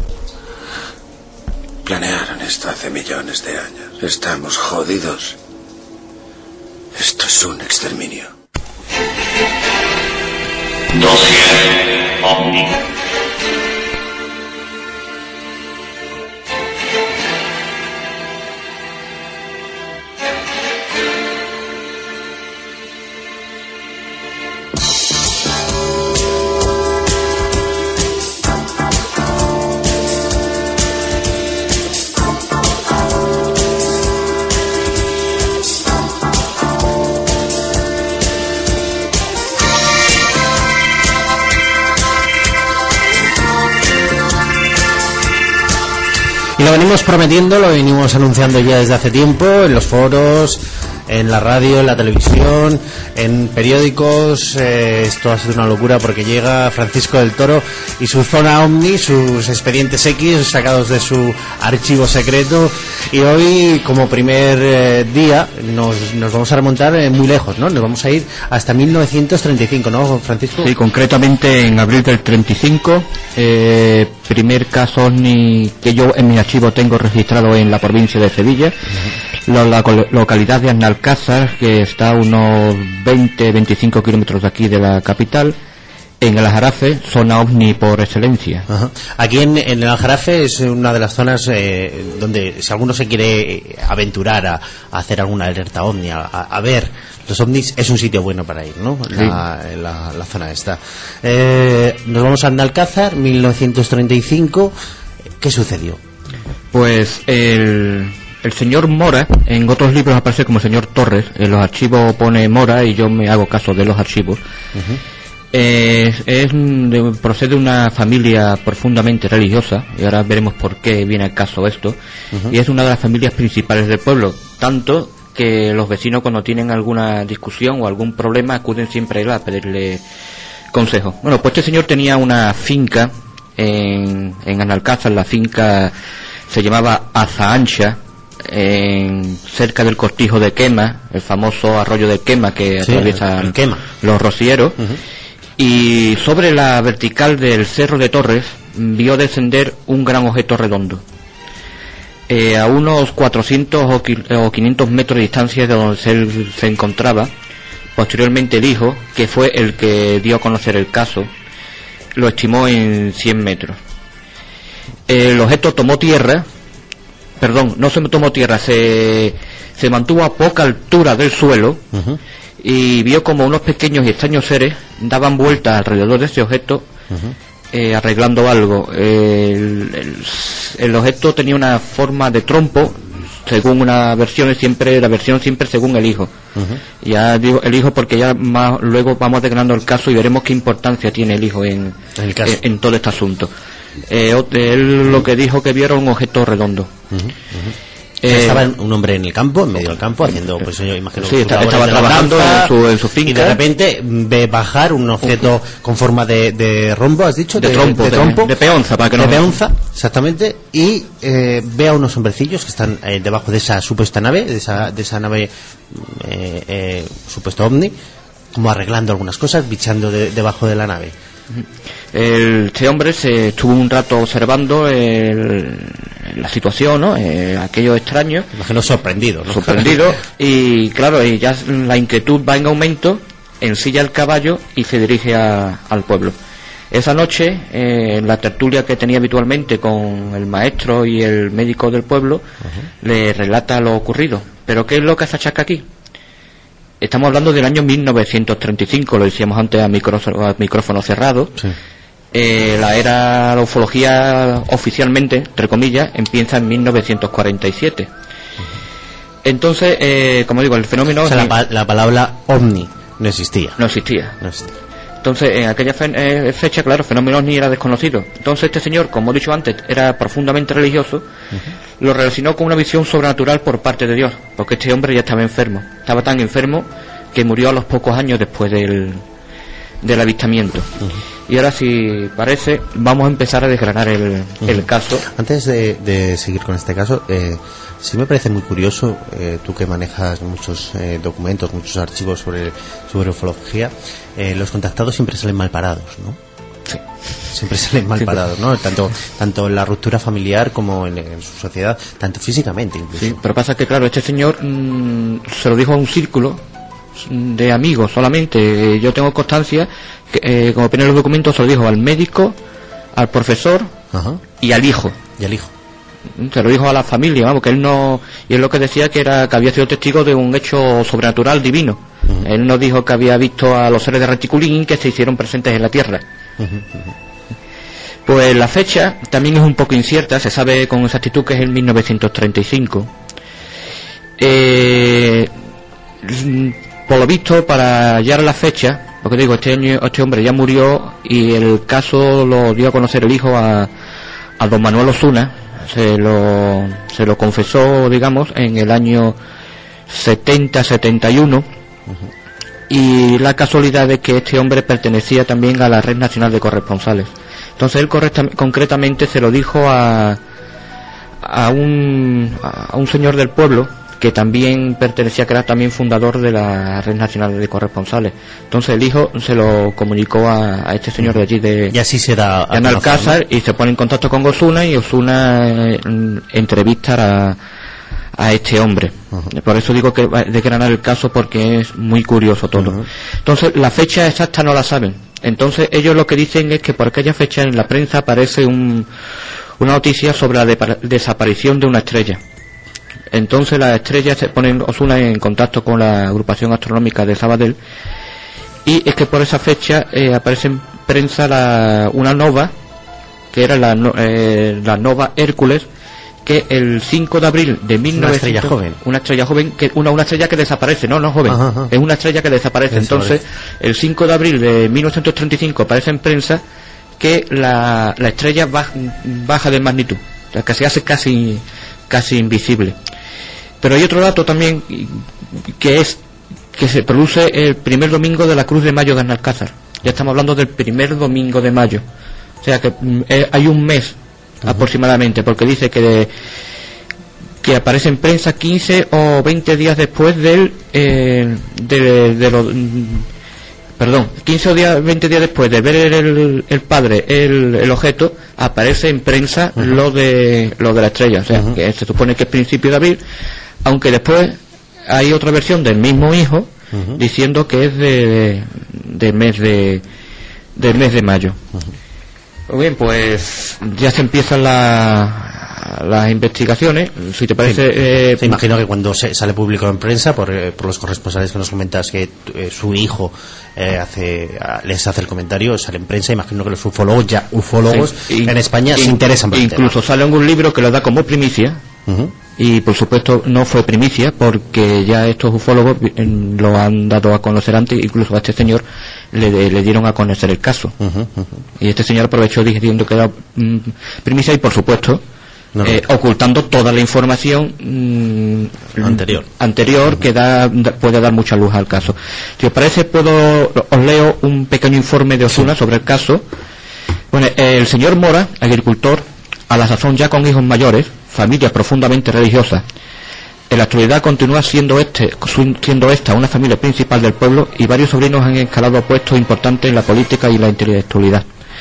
Planearon esto hace millones de años. Estamos jodidos. Esto es un exterminio. Dossier OVNI. Lo venimos prometiendo, lo venimos anunciando ya desde hace tiempo, en los foros, en la radio, en la televisión, en periódicos. Esto ha sido una locura porque llega Francisco del Toro y su zona OVNI, sus expedientes X sacados de su archivo secreto. Y hoy, como primer día, nos vamos a remontar muy lejos, ¿no? Nos vamos a ir hasta 1935, ¿no, Francisco? Sí, concretamente en abril del 35, primer caso OVNI que yo en mi archivo tengo registrado en la provincia de Sevilla. La localidad de Analcázar, que está a unos 20-25 kilómetros de aquí de la capital, en el Aljarafe, zona OVNI por excelencia. Ajá. Aquí en el Aljarafe es una de las zonas donde, si alguno se quiere aventurar a hacer alguna alerta OVNI, a ver los OVNIs, es un sitio bueno para ir, ¿no? Sí. La zona esta. Nos vamos a Analcázar, 1935. ¿Qué sucedió? Pues el señor Mora, en otros libros aparece como señor Torres, en los archivos pone Mora y yo me hago caso de los archivos. Procede de una familia profundamente religiosa, y ahora veremos por qué viene al caso esto, y es una de las familias principales del pueblo, tanto que los vecinos, cuando tienen alguna discusión o algún problema, acuden siempre a él a pedirle consejo. Bueno, pues este señor tenía una finca en Analcázar. La finca se llamaba Azaancha, cerca del cortijo de Quema, el famoso arroyo de Quema que atraviesa los rocieros. Y sobre la vertical del cerro de Torres vio descender un gran objeto redondo, a unos 400 o 500 metros de distancia de donde él se encontraba. Posteriormente el hijo, que fue el que dio a conocer el caso, lo estimó en 100 metros. el objeto tomó tierra, perdón, no se tomó tierra, se mantuvo a poca altura del suelo y vio como unos pequeños y extraños seres daban vueltas alrededor de ese objeto arreglando algo. El objeto tenía una forma de trompo, según una versión, siempre según el hijo. Ya digo el hijo porque ya más luego vamos desgranando el caso y veremos qué importancia tiene el hijo en todo este asunto. Él lo que dijo que vio era un objeto redondo. Estaba un hombre en el campo, en medio del campo, haciendo, pues yo imagino, sí, estaba trabajando en su finca, y de repente ve bajar un objeto con forma de rombo, ¿has dicho? De peonza, para que de peonza, exactamente, y ve a unos hombrecillos que están debajo de esa supuesta nave, de esa nave supuesto ovni, como arreglando algunas cosas, bichando debajo de la nave. Este hombre se estuvo un rato observando la situación, ¿no? Aquello extraño. Imagino sorprendido, ¿no? Sorprendido, y claro, y ya la inquietud va en aumento, ensilla el caballo y se dirige al pueblo. Esa noche, en la tertulia que tenía habitualmente con el maestro y el médico del pueblo, le relata lo ocurrido. ¿Pero qué es lo que se achaca aquí? Estamos hablando del año 1935, lo decíamos antes a micrófono cerrado. Sí. La ufología oficialmente, entre comillas, empieza en 1947. Entonces, como digo, el fenómeno... O sea, la palabra ovni no existía. No existía. Entonces, en aquella fecha, claro, el fenómeno ovni era desconocido. Entonces, este señor, como he dicho antes, era profundamente religioso, lo relacionó con una visión sobrenatural por parte de Dios, porque este hombre ya estaba enfermo. Estaba tan enfermo que murió a los pocos años después del avistamiento. Y ahora, si parece, vamos a empezar a desgranar el caso. Antes de seguir con este caso, sí me parece muy curioso, tú que manejas muchos documentos, muchos archivos sobre ufología, los contactados siempre salen mal parados, ¿no? Sí. Siempre salen mal parados, ¿no? Tanto en la ruptura familiar como en su sociedad, tanto físicamente incluso. Sí, pero pasa que, claro, este señor se lo dijo a un círculo de amigos solamente. Yo tengo constancia que, como pone en los documentos, se lo dijo al médico, al profesor y al hijo. Se lo dijo a la familia, vamos, que él no... Y él lo que decía que había sido testigo de un hecho sobrenatural divino. Él no dijo que había visto a los seres de Reticulín que se hicieron presentes en la Tierra. Pues la fecha también es un poco incierta, se sabe con exactitud que es el 1935. Por lo visto, para hallar la fecha, lo que digo, este hombre ya murió y el caso lo dio a conocer el hijo a don Manuel Osuna. Se lo confesó, digamos, en el año 70-71. Y la casualidad es que este hombre pertenecía también a la Red Nacional de Corresponsales. Entonces él concretamente se lo dijo a un señor del pueblo que también pertenecía, que era también fundador de la Red Nacional de Corresponsales. Entonces el hijo se lo comunicó a este señor de allí y así se da de Analcázar, y se pone en contacto con Osuna, y Osuna entrevista a este hombre. Por eso digo que desgranar el caso, porque es muy curioso todo. Entonces la fecha exacta no la saben. Entonces ellos lo que dicen es que por aquella fecha en la prensa aparece una noticia sobre la desaparición de una estrella. Entonces la estrella se pone Osuna en contacto con la agrupación astronómica de Sabadell, y es que por esa fecha aparece en prensa una nova, que era la nova Hércules, que el 5 de abril de 1900... Una estrella joven, una estrella que desaparece, no joven, es una estrella que desaparece. Entonces, el 5 de abril de 1935 aparece en prensa que la estrella baja de magnitud, o sea, que se hace casi invisible. Pero hay otro dato también, que es que se produce el primer domingo de la Cruz de Mayo de Analcázar. Ya estamos hablando del primer domingo de mayo. O sea que hay un mes aproximadamente, porque dice que aparece en prensa 15 o 20 días después 15 o 20 días después de ver el padre el objeto, aparece en prensa lo de la estrella. O sea, que se supone que es principio de abril, aunque después hay otra versión del mismo hijo diciendo que es del mes de mayo. Muy bien, pues ya se empiezan las investigaciones. Si te parece, te imagino que cuando sale público en prensa por los corresponsales que nos comentas que su hijo les hace el comentario, sale en prensa. Imagino que los ufólogos en España se interesan por el tema. Incluso sale un libro que lo da como primicia. Y por supuesto no fue primicia, porque ya estos ufólogos lo han dado a conocer antes. Incluso a este señor le dieron a conocer el caso. Y este señor aprovechó diciendo que era primicia y por supuesto ocultando toda la información anterior que puede dar mucha luz al caso. Si os parece, os leo un pequeño informe de Osuna sobre el caso. Bueno, el señor Mora, agricultor, a la sazón ya con hijos mayores, familia profundamente religiosa. En la actualidad continúa siendo esta una familia principal del pueblo, y varios sobrinos han escalado puestos importantes en la política y la intelectualidad.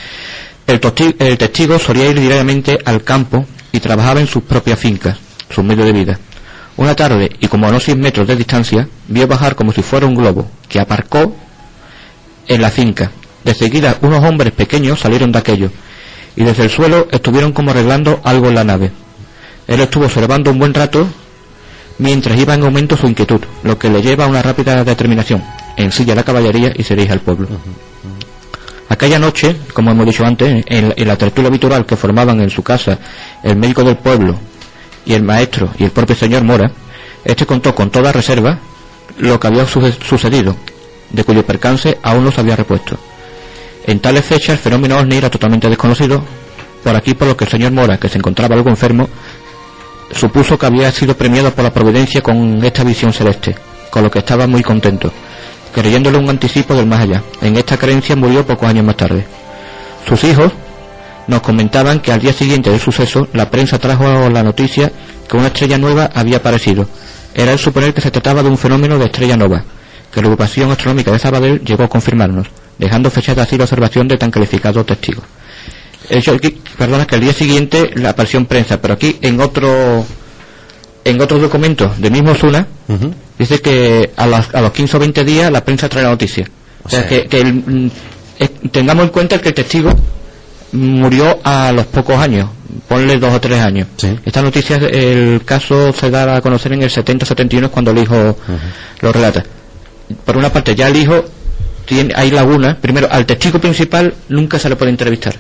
El testigo solía ir diariamente al campo y trabajaba en sus propias fincas, sus medios de vida. Una tarde, y como a unos 100 metros de distancia, vio bajar como si fuera un globo, que aparcó en la finca. De seguida, unos hombres pequeños salieron de aquello, y desde el suelo estuvieron como arreglando algo en la nave. Él estuvo observando un buen rato, mientras iba en aumento su inquietud, lo que le lleva a una rápida determinación. Ensilla la caballería y se dirige al pueblo. Aquella noche, como hemos dicho antes, en la tertulia habitual que formaban en su casa el médico del pueblo y el maestro y el propio señor Mora, este contó con toda reserva lo que había sucedido, de cuyo percance aún no se había repuesto. En tales fechas el fenómeno ovni era totalmente desconocido por aquí, por lo que el señor Mora, que se encontraba algo enfermo, supuso que había sido premiado por la providencia con esta visión celeste, con lo que estaba muy contento, creyéndole un anticipo del más allá. En esta creencia murió pocos años más tarde. Sus hijos nos comentaban que al día siguiente del suceso la prensa trajo la noticia que una estrella nueva había aparecido. Era el suponer que se trataba de un fenómeno de estrella nova, que la agrupación astronómica de Sabadell llegó a confirmarnos, dejando fechada así la observación de tan calificados testigos. Perdona, que el día siguiente la apareció en prensa, pero aquí en otro documento del mismo Osuna dice que a los 15 o 20 días la prensa trae la noticia. O sea, tengamos en cuenta que el testigo murió a los pocos años, ponle 2 o 3 años. Esta noticia, el caso se da a conocer en el 70-71, cuando el hijo lo relata. Por una parte, ya el hijo hay lagunas. Primero, al testigo principal nunca se le puede entrevistar.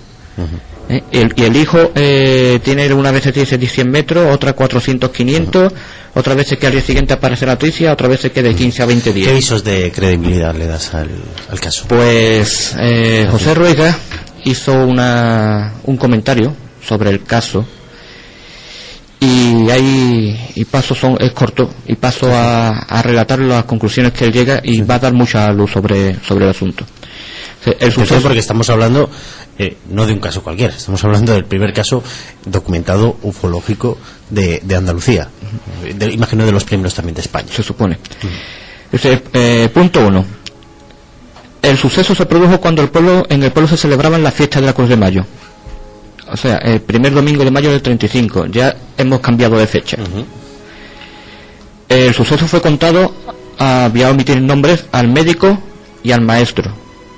Y el hijo tiene una vez dice 100 metros, otra 400, 500, otra vez que al día siguiente aparece la noticia, otra vez que de 15 a 20 días. ¿Qué visos de credibilidad le das al caso? Pues José Ruega hizo un comentario sobre el caso, y es corto, y paso a relatar las conclusiones que él llega, y va a dar mucha luz sobre el asunto. El suceso, porque estamos hablando no de un caso cualquiera, estamos hablando del primer caso documentado ufológico de Andalucía, imagino de los primeros también de España, se supone. Punto 1. El suceso se produjo cuando en el pueblo se celebraban las fiestas de la Cruz de Mayo, o sea, el primer domingo de mayo del 35. Ya hemos cambiado de fecha. El suceso fue contado, voy a omitir nombres, al médico y al maestro.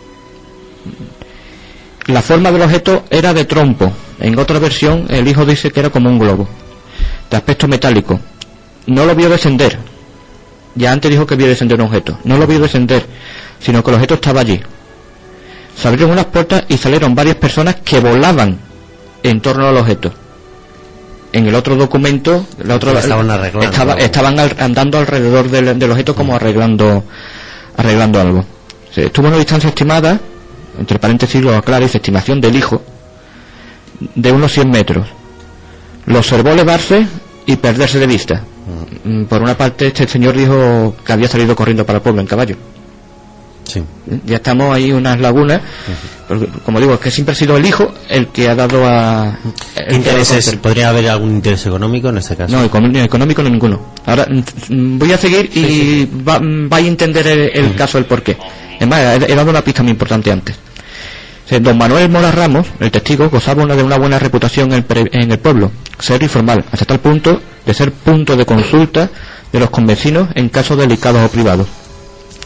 La forma del objeto era de trompo. En otra versión, el hijo dice que era como un globo, de aspecto metálico. No lo vio descender. Ya antes dijo que vio descender un objeto. No lo vio descender, sino que el objeto estaba allí. Se abrieron unas puertas y salieron varias personas que volaban en torno al objeto. En el otro documento, estaban arreglando, estaban andando alrededor del objeto, como arreglando algo. Estuvo a una distancia estimada, entre paréntesis lo aclara, dice estimación del hijo, de unos 100 metros. Lo observó elevarse y perderse de vista. Por una parte, este señor dijo que había salido corriendo para el pueblo en caballo. Sí. Ya estamos ahí unas lagunas, porque, como digo, es que siempre ha sido el hijo el que ha dado a... ¿Intereses? ¿Podría haber algún interés económico en este caso? No, económico no ninguno. Ahora voy a seguir y va a entender el caso, el porqué. Es más, he dado una pista muy importante antes. Don Manuel Mora Ramos, el testigo, gozaba de una buena reputación en el pueblo, serio y formal, hasta tal punto de ser punto de consulta de los convecinos en casos delicados o privados.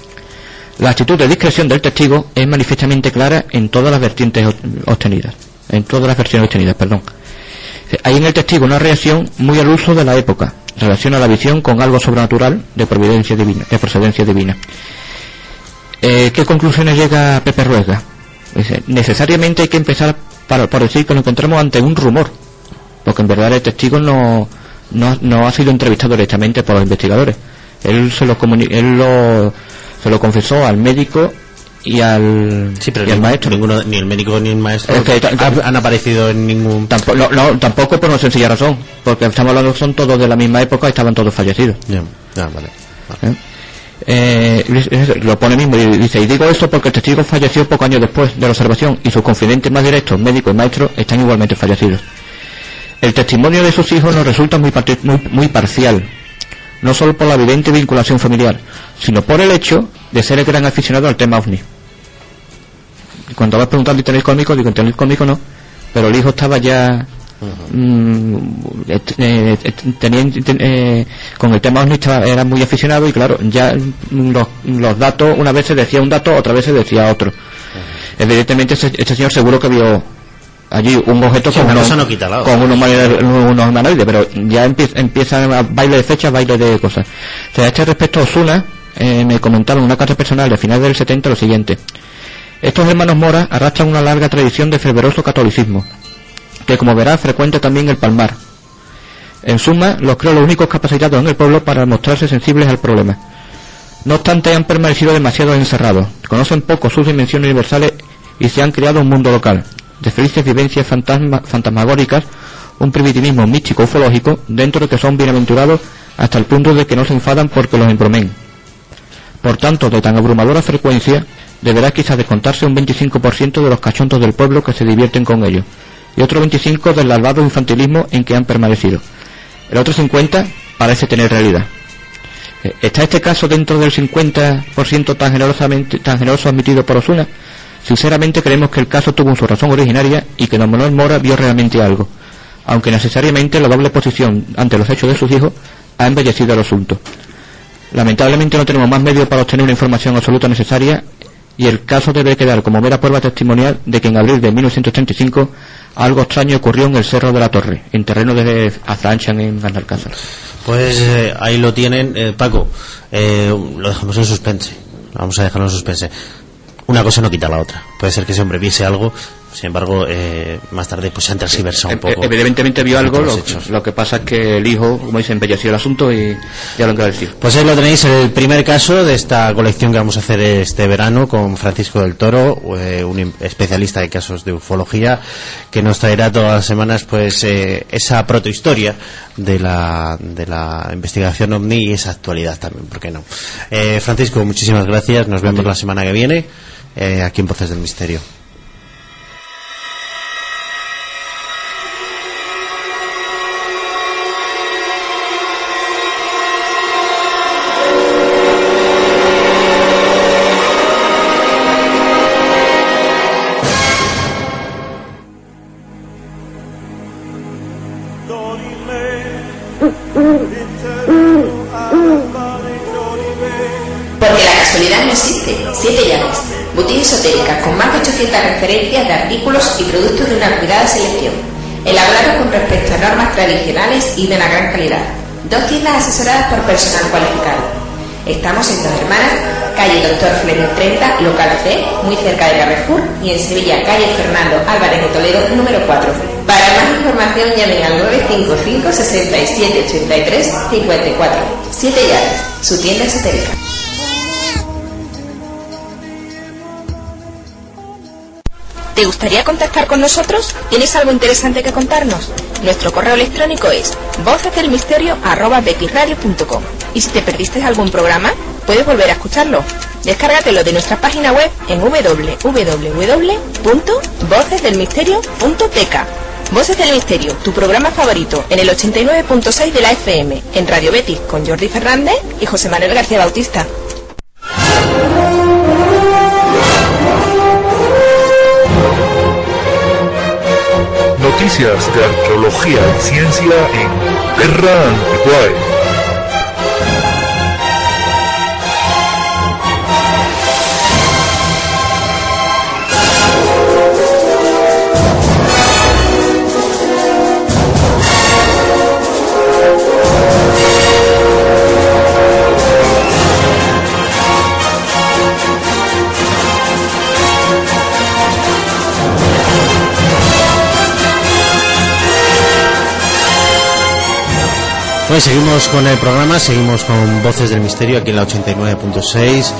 La actitud de discreción del testigo es manifiestamente clara en todas las vertientes obtenidas. en todas las versiones obtenidas, perdón. Hay en el testigo una reacción muy al uso de la época, relaciona la visión con algo sobrenatural de procedencia divina. ¿Qué conclusiones llega Pepe Rueda? Dice, necesariamente hay que empezar por decir que nos encontramos ante un rumor, porque en verdad el testigo no ha sido entrevistado directamente por los investigadores. Él se lo confesó al médico y al maestro. Ni el médico ni el maestro han aparecido en ningún... Tampoco por una sencilla razón, porque estamos hablando, son todos de la misma época y estaban todos fallecidos. Vale. Lo pone mismo y dice, y digo esto porque el testigo falleció pocos años después de la observación y sus confidentes más directos, médico y maestro, están igualmente fallecidos. El testimonio de sus hijos nos resulta muy parcial, no solo por la evidente vinculación familiar, sino por el hecho de ser el gran aficionado al tema OVNI. Y cuando vas preguntando internet cómico, digo internet cómico no, pero el hijo estaba ya con el tema OVNI era muy aficionado y claro, ya los datos, una vez se decía un dato, otra vez se decía otro. Evidentemente este señor seguro que vio allí un objeto con unos humanoides, pero ya empiezan baile de fechas, baile de cosas. O sea, a este respecto, Osuna me comentaba en una carta personal de finales del 70 lo siguiente: estos hermanos Mora arrastran una larga tradición de fervoroso catolicismo, que como verá frecuenta también el Palmar. En suma, los creo los únicos capacitados en el pueblo para mostrarse sensibles al problema. No obstante, han permanecido demasiado encerrados, conocen poco sus dimensiones universales y se han creado un mundo local de felices vivencias fantasmagóricas, un primitivismo místico ufológico, dentro de que son bienaventurados hasta el punto de que no se enfadan porque los embromen. Por tanto, de tan abrumadora frecuencia, deberá quizás descontarse un 25% de los cachondos del pueblo que se divierten con ellos, y otro 25% del larvado infantilismo en que han permanecido. El otro 50% parece tener realidad. ¿Está este caso dentro del 50% tan generoso admitido por Osuna? Sinceramente creemos que el caso tuvo su razón originaria y que don Manuel Mora vio realmente algo, aunque necesariamente la doble posición ante los hechos de sus hijos ha embellecido el asunto. Lamentablemente no tenemos más medios para obtener una información absoluta necesaria y el caso debe quedar como mera prueba testimonial de que en abril de 1935 algo extraño ocurrió en el Cerro de la Torre, en terreno de Azanchan en Alcázar. Pues ahí lo tienen, Paco. Lo dejamos en suspense. Vamos a dejarlo en suspense. Una cosa no quita la otra. Puede ser que ese hombre viese algo, sin embargo, más tarde pues se han tergiversado un poco. Evidentemente vio algo, lo que pasa es que el hijo, como dice, embelleció el asunto y ya lo han querido decir. Pues ahí lo tenéis, el primer caso de esta colección que vamos a hacer este verano con Francisco del Toro, un especialista de casos de ufología, que nos traerá todas las semanas pues esa protohistoria de la investigación OVNI y esa actualidad también, ¿por qué no? Francisco, muchísimas gracias, nos vemos la semana que viene aquí en Voces del Misterio. Porque la casualidad no existe. 7 llaves. Boutique esotérica con más de 800 referencias de artículos y productos de una cuidada selección. Elaborados con respecto a normas tradicionales y de una gran calidad. 2 tiendas asesoradas por personal cualificado. Estamos en Dos Hermanas, calle Doctor Fleming 30, local C, muy cerca de Carrefour, y en Sevilla, calle Fernando Álvarez de Toledo, número 4. Para más información llamen al 955 67 83 54. 7 llaves, su tienda esotérica. ¿Te gustaría contactar con nosotros? ¿Tienes algo interesante que contarnos? Nuestro correo electrónico es vocesdelmisterio@betisradio.com. Y si te perdiste algún programa, puedes volver a escucharlo. Descárgatelo de nuestra página web en www.vocesdelmisterio.tk. Voces del Misterio, tu programa favorito, en el 89.6 de la FM, en Radio Betis, con Jordi Fernández y José Manuel García Bautista. Noticias de arqueología y ciencia en Terra Antiquae. Pues seguimos con el programa, seguimos con Voces del Misterio aquí en la 89.6.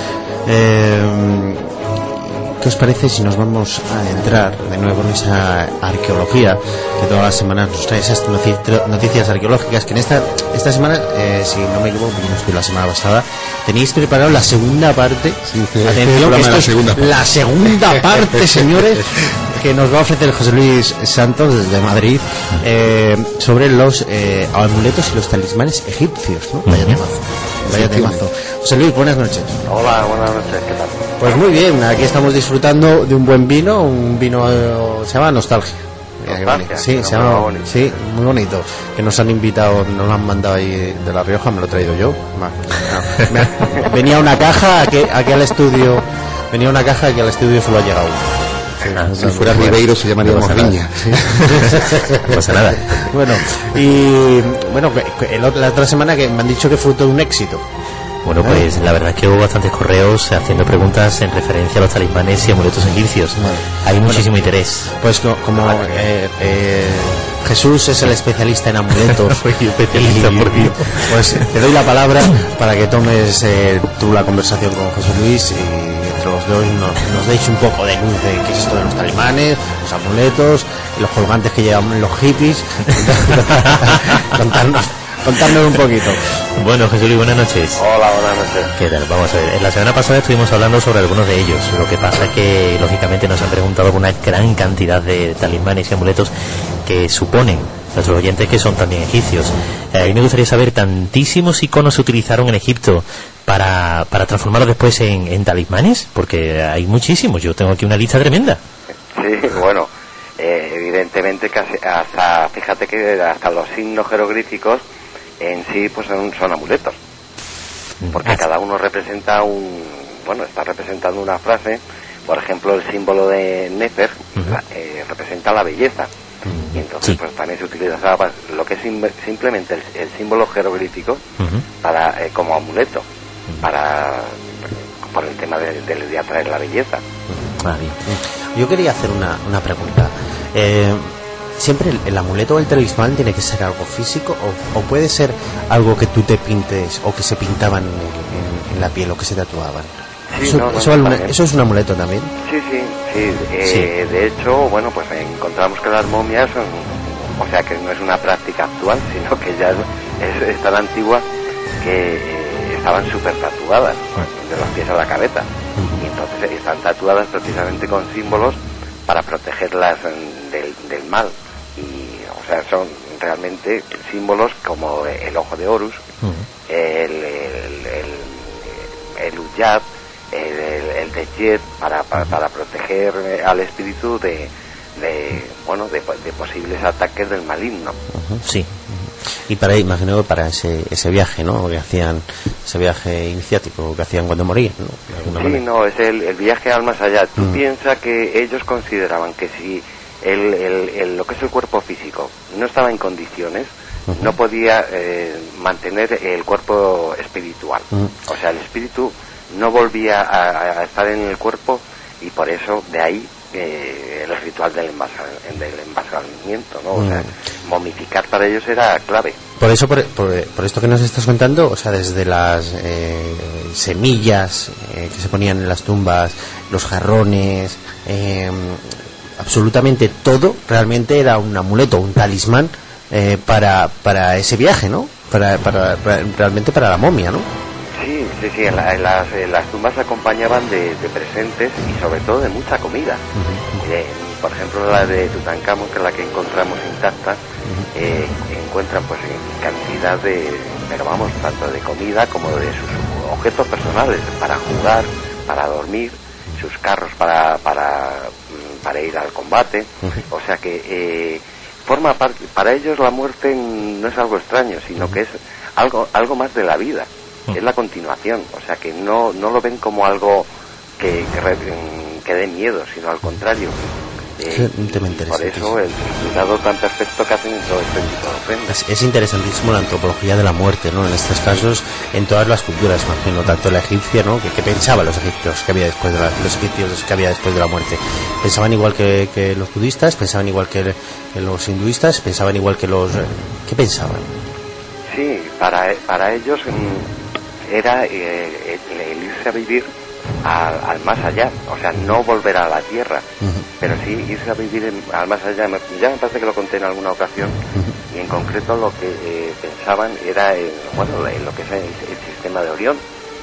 ¿Qué os parece si nos vamos a entrar de nuevo en esa arqueología que todas las semanas nos trae esas noticias arqueológicas que en esta semana, si no me equivoco, no estoy la semana pasada, tenéis preparado la segunda parte? Atención, que esto es la segunda parte, señores, que nos va a ofrecer José Luis Santos desde Madrid sobre los amuletos y los talismanes egipcios, ¿no? Vaya temazo. José Luis, buenas noches. Hola, buenas noches, ¿qué tal? Pues muy bien, aquí estamos disfrutando de un buen vino, se llama Nostalgia. Sí, se llama, sí, muy bonito. Que nos han invitado, nos lo han mandado ahí de La Rioja, me lo he traído yo. Venía una caja aquí al estudio, solo ha llegado uno. Si fuera Ribeiro se llamaría Morriña. No pasa nada. Bueno, y bueno, la otra semana que me han dicho que fue todo un éxito. Bueno, pues la verdad es que hubo bastantes correos haciendo preguntas en referencia a los talismanes y amuletos egipcios. Hay muchísimo interés. Pues como Jesús es el especialista en amuletos, pues te doy la palabra para que tomes tú la conversación con José Luis y entre los dos nos deis un poco de luz de qué es esto de los talismanes, los amuletos y los colgantes que llevan los hippies. Contarnos un poquito. Bueno, Jesús Luis, buenas noches. Hola, buenas noches. ¿Qué tal? Vamos a ver, en la semana pasada estuvimos hablando sobre algunos de ellos. Lo que pasa es que, lógicamente, nos han preguntado por una gran cantidad de talismanes y amuletos que suponen nuestros oyentes que son también egipcios. A mí me gustaría saber, ¿tantísimos iconos se utilizaron en Egipto para transformarlos después en talismanes? Porque hay muchísimos. Yo tengo aquí una lista tremenda. Sí, bueno, evidentemente casi hasta, fíjate que hasta los signos jeroglíficos en sí pues son amuletos, porque cada uno representa está representando una frase. Por ejemplo, el símbolo de Nefer representa la belleza, y entonces pues también se utilizaba lo que es simplemente el símbolo jeroglífico para como amuleto, por el tema de atraer la belleza. Yo quería hacer una pregunta. ¿Siempre el amuleto o el talismán tiene que ser algo físico o puede ser algo que tú te pintes o que se pintaban en la piel o que se tatuaban? Sí, ¿Eso es un amuleto también? Sí. De hecho, bueno, pues encontramos que las momias o sea que no es una práctica actual, sino que ya es tan antigua que estaban súper tatuadas, de los pies a la cabeza, y entonces están tatuadas precisamente con símbolos para protegerlas del mal. Y o sea, son realmente símbolos como el ojo de Horus, el Uyyad, el Dejed, para proteger al espíritu de posibles ataques del maligno. Sí. Y imagino para ese viaje, ¿no? Que hacían, ese viaje iniciático que hacían cuando morían, ¿no? No, es el viaje al más allá. Tú piensas que ellos consideraban que si lo que es el cuerpo físico no estaba en condiciones, no podía mantener el cuerpo espiritual. O sea, el espíritu no volvía a estar en el cuerpo, y por eso de ahí el ritual del envasalamiento, ¿no? O sea, momificar para ellos era clave. Por eso, por esto que nos estás contando, o sea, desde las semillas que se ponían en las tumbas, los jarrones, absolutamente todo realmente era un amuleto, un talismán para ese viaje, ¿no? Realmente para la momia, ¿no? Sí, en las tumbas acompañaban de presentes y sobre todo de mucha comida. Por ejemplo, la de Tutankamón, que es la que encontramos intacta, encuentran pues cantidad tanto de comida como de sus objetos personales para jugar, para dormir, sus carros para ir al combate. O sea que forma parte, para ellos la muerte no es algo extraño, sino que es algo más de la vida. Es la continuación, o sea que no lo ven como algo que dé miedo, sino al contrario. Por eso el cuidado tan perfecto que hacen en todo este tipo de ofrendas. Es interesantísimo la antropología de la muerte, ¿no? En estos casos, en todas las culturas, imagino, tanto la egipcia, ¿no? ¿Qué pensaban los egipcios que había después de la muerte? ¿Pensaban igual que los budistas? ¿Pensaban igual que los hinduistas? ¿Pensaban igual que los...? ¿Qué pensaban? Sí, para ellos era el irse a vivir al más allá, o sea, no volver a la tierra, pero sí irse a vivir al más allá. Ya me parece que lo conté en alguna ocasión, y en concreto lo que pensaban era en lo que es el sistema de Orión.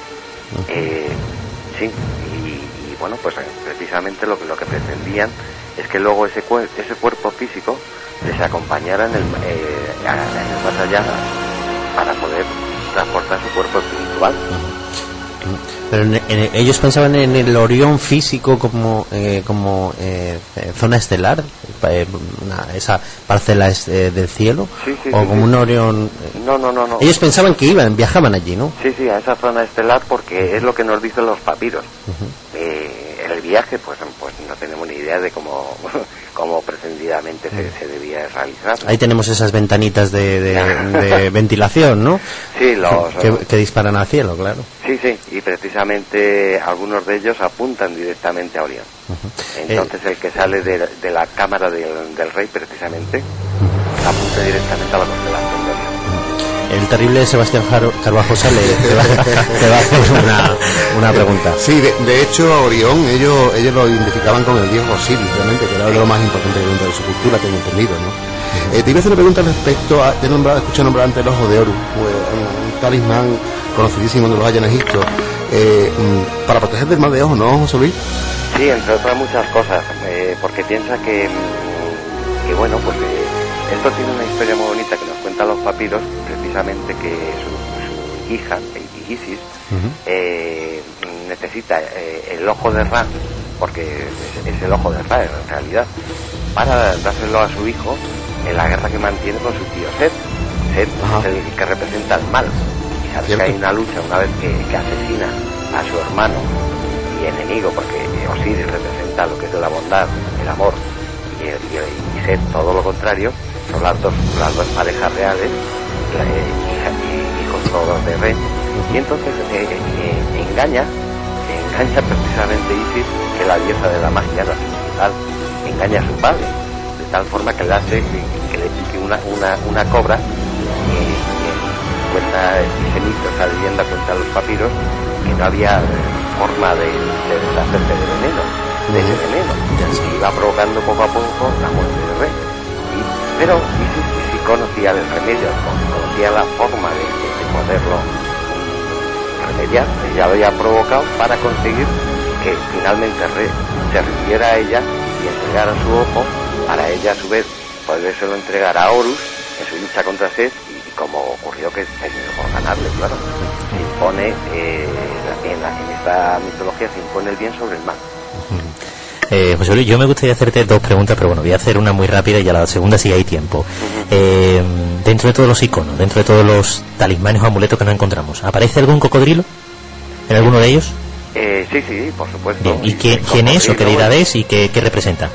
Sí, y bueno, pues precisamente lo que pretendían es que luego ese cuerpo físico les acompañara en el más allá para poder transportar su cuerpo espiritual. Pero ellos pensaban en el Orión físico como zona estelar, esa parcela del cielo, o como un Orión. No. Ellos pensaban que viajaban allí, ¿no? Sí, a esa zona estelar, porque es lo que nos dicen los papiros. En el viaje, pues no tenemos ni idea de cómo pretendidamente se debía realizar. Ahí tenemos esas ventanitas de ventilación, ¿no? Sí, que disparan al cielo, claro. Sí, y precisamente algunos de ellos apuntan directamente a Orión. Entonces el que sale de la cámara del rey, precisamente, apunta directamente a la constelación de Orión. El terrible Sebastián Carvajosa te va a hacer una pregunta. Sí, de hecho, a Orión ellos lo identificaban con el dios Osiris, realmente, que era lo más importante dentro de su cultura, tengo entendido, ¿no? Te iba a hacer una pregunta respecto a, escuché nombrar antes el ojo de Horus, un talismán conocidísimo de los Hayas en Egipto, para proteger del mal de ojo, ¿no, José Luis? Sí, entre otras muchas cosas, porque piensa que bueno, pues esto tiene una historia muy bonita que nos cuentan los papiros, precisamente que su hija, Isis, necesita el ojo de Ra, porque es el ojo de Ra en realidad, para dárselo a su hijo en la guerra que mantiene con su tío Set. Set es el que representa el mal. Y sabes que hay una lucha una vez que asesina a su hermano y enemigo, porque Osiris representa lo que es la bondad, el amor, y Set todo lo contrario. Son las dos parejas reales, hijos todos de Re, y entonces engaña precisamente Isis, que es la diosa de la magia, la principal, engaña a su padre, de tal forma que le hace que le pique una cobra, y cuenta ese mito, esa leyenda cuenta a los papiros, que no había forma de deshacerse de ese veneno, y va provocando poco a poco la muerte de Re. Pero Isis sí conocía el remedio, conocía la forma de poderlo remediar. Ella lo había provocado para conseguir que finalmente Re se rindiera a ella y entregara su ojo, para ella a su vez podérselo entregar a Horus en su lucha contra Set, y como ocurrió que terminó por ganarle, claro. Se impone, en esta mitología se impone el bien sobre el mal. José Luis, yo me gustaría hacerte dos preguntas, pero bueno, voy a hacer una muy rápida y a la segunda si hay tiempo. Dentro de todos los iconos, dentro de todos los talismanes o amuletos que nos encontramos, ¿aparece algún cocodrilo en alguno de ellos? Sí, por supuesto. Bien. ¿Y quién es o qué deidad es y qué representa?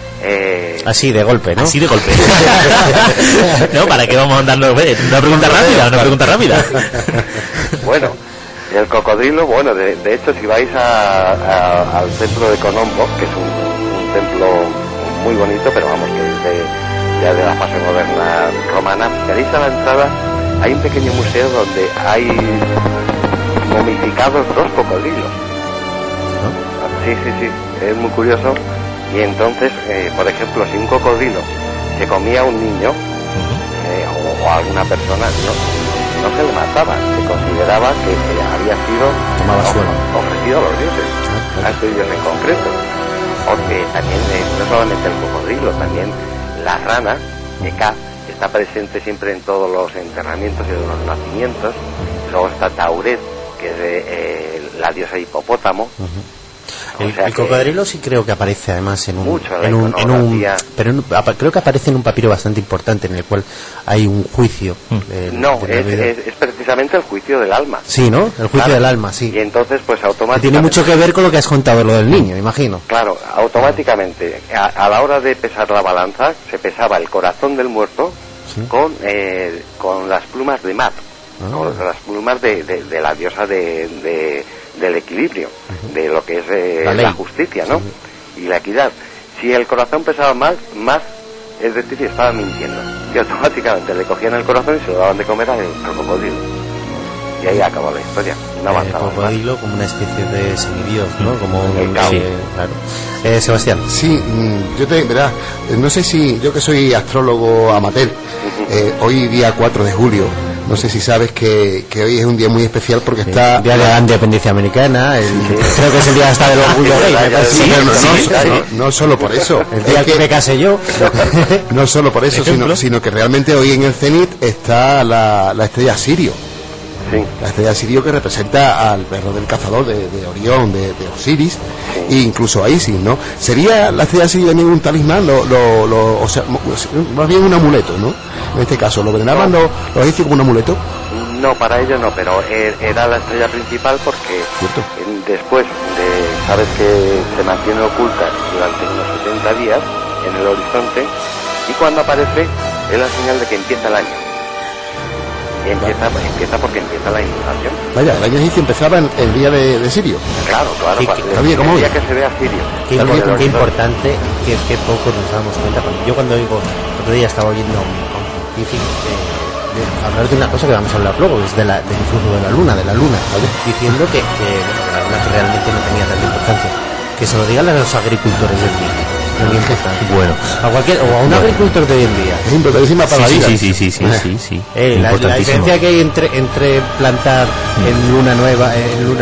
Así de golpe, ¿no? Así de golpe. No, ¿para qué vamos a andarnos? Una pregunta rápida. Bueno, el cocodrilo, bueno, de hecho, si vais al templo de Colombo, que es un templo muy bonito, pero vamos, que es ya de la fase moderna romana, tenéis a la entrada, hay un pequeño museo donde hay momificados 2 cocodrilos. Sí, es muy curioso. Y entonces, por ejemplo, si un cocodrilo se comía a un niño o a alguna persona, no se le mataba, se consideraba que había sido ofrecido a los dioses, a estos dioses en concreto, porque también no solamente el cocodrilo, también la rana, Eka, está presente siempre en todos los enterramientos y en los nacimientos. Luego está Tauret, que es la diosa hipopótamo. El cocodrilo sí creo que aparece además creo que aparece en un papiro bastante importante en el cual hay un juicio. Es precisamente el juicio del alma. Sí, ¿no? El juicio del alma, sí. Y entonces, pues automáticamente... Tiene mucho que ver con lo que has contado, lo del niño, imagino. Claro, automáticamente, a la hora de pesar la balanza, se pesaba el corazón del muerto con las plumas de Mat, con las plumas de la diosa del equilibrio, de lo que es la justicia, ¿no? Y la equidad. Si el corazón pesaba más es decir, estaba mintiendo. Y automáticamente le cogían el corazón y se lo daban de comer al cocodrilo. Y ahí acabó la historia. No avanzaba más. El cocodrilo como una especie de semidios, ¿no? Como el caos. Claro. Sebastián. Sí, verás, no sé si yo que soy astrólogo amateur, hoy día 4 de julio, no sé si sabes que hoy es un día muy especial porque está... El día de la independencia americana, creo que es el día hasta del orgullo gay. No solo por eso. El día que me casé yo. No solo por eso, sino que realmente hoy en el cenit está la estrella Sirio. Sí. La estrella Sirio, que representa al perro del cazador de Orión, de Osiris, e incluso a Isis, ¿no? ¿Sería la estrella Sirio también un talismán? O sea, más bien un amuleto, ¿no? En este caso, ¿lo veneraban los egipcios como un amuleto? No, para ellos no, pero era la estrella principal porque después sabes que se mantiene oculta durante unos 70 días en el horizonte, y cuando aparece es la señal de que empieza el año. Y empieza porque empieza la inundación. Vaya, el año egipcio empezaba el día de Sirio. Claro, el día que se ve a Sirio. Qué importante, qué poco nos damos cuenta. Yo cuando oigo, otro día estaba oyendo a un científico hablar de una cosa que vamos a hablar luego, es del flujo de la luna, ¿vale? Diciendo que la luna que realmente no tenía tanta importancia. Que se lo digan a los agricultores del día. Muy importante. Bueno, a un agricultor de hoy en día. Es importantísima para la vida. Sí. La diferencia que hay entre plantar en luna nueva, en luna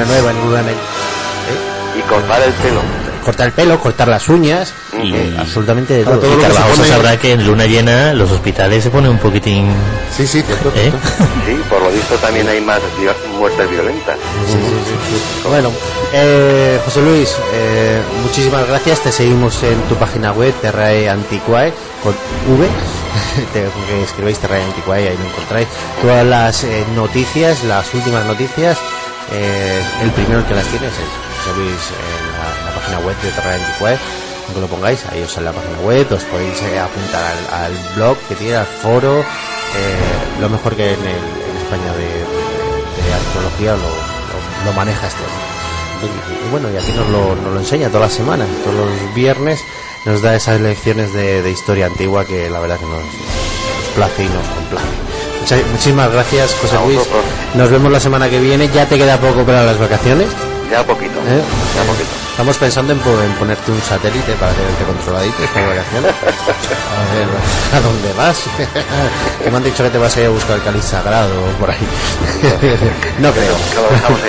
y cortar el pelo. Cortar el pelo, cortar las uñas, absolutamente de todo. Y Carvajosa sabrá que en luna llena los hospitales se ponen un poquitín... Sí, cierto. Sí, por lo visto también hay más muertes violentas. Sí. Bueno, José Luis, muchísimas gracias. Te seguimos en tu página web, Terrae Antiquae, con V, que escribáis Terrae Antiquae, ahí lo encontráis. Todas las noticias, las últimas noticias, el primero que las tiene es José Luis en la página web de Terrae Antiquae. Aunque lo pongáis, ahí os sale la página web, os podéis apuntar al blog que tiene, al foro, lo mejor que en España de arqueología lo maneja este hombre. Y bueno, y aquí nos lo enseña todas las semanas, todos los viernes nos da esas lecciones de historia antigua que la verdad que nos place y nos complace. Muchísimas gracias, José Luis. Nos vemos la semana que viene. Ya te queda poco para las vacaciones. Ya poquito. Estamos pensando en ponerte un satélite para tenerte controladito estas vacaciones. A ver, ¿a dónde vas? Que me han dicho que te vas a ir a buscar el cáliz sagrado por ahí. No creo. Que lo dejamos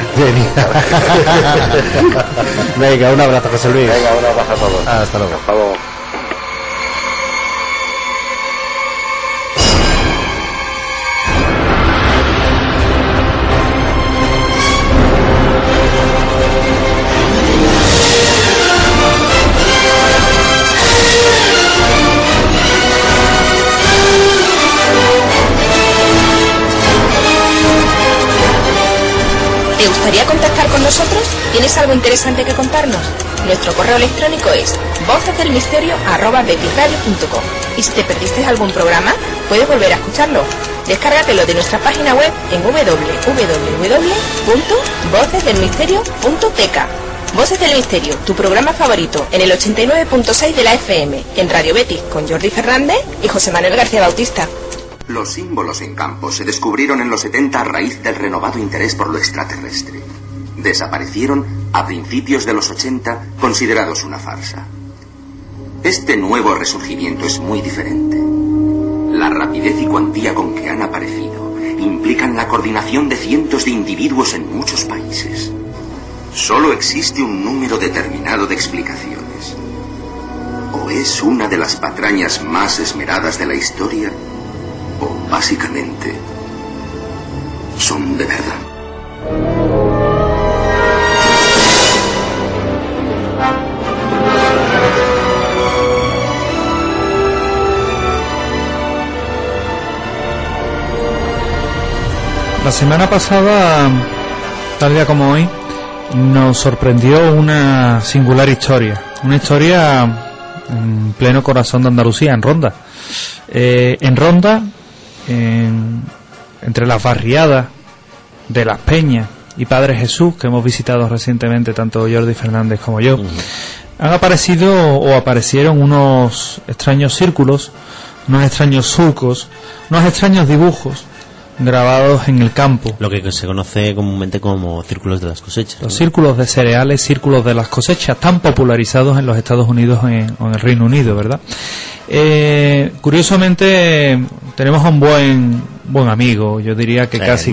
en Indiana. Venga, un abrazo, José Luis. Venga, un abrazo a todos. Hasta luego. Hasta luego. ¿Te gustaría contactar con nosotros? ¿Tienes algo interesante que contarnos? Nuestro correo electrónico es vocesdelmisterio@betisradio.com. Y si te perdiste algún programa, puedes volver a escucharlo. Descárgatelo de nuestra página web en www.vocesdelmisterio.tk. Voces del Misterio, tu programa favorito, en el 89.6 de la FM, en Radio Betis, con Jordi Fernández y José Manuel García Bautista. Los símbolos en campo se descubrieron en los 70 a raíz del renovado interés por lo extraterrestre. Desaparecieron a principios de los 80, considerados una farsa. Este nuevo resurgimiento es muy diferente. La rapidez y cuantía con que han aparecido implican la coordinación de cientos de individuos en muchos países. Solo existe un número determinado de explicaciones. O es una de las patrañas más esmeradas de la historia, o básicamente son de verdad. La semana pasada, tal día como hoy, nos sorprendió una singular historia. Una historia en pleno corazón de Andalucía, en Ronda. En Ronda, entre las barriadas de Las Peñas y Padre Jesús, que hemos visitado recientemente tanto Jordi Fernández como yo, han aparecido o aparecieron unos extraños círculos, unos extraños surcos, unos extraños dibujos grabados en el campo. Lo que se conoce comúnmente como círculos de las cosechas. Los círculos de cereales, círculos de las cosechas, tan popularizados en los Estados Unidos o en el Reino Unido, ¿verdad? Curiosamente tenemos a un buen amigo, yo diría que casi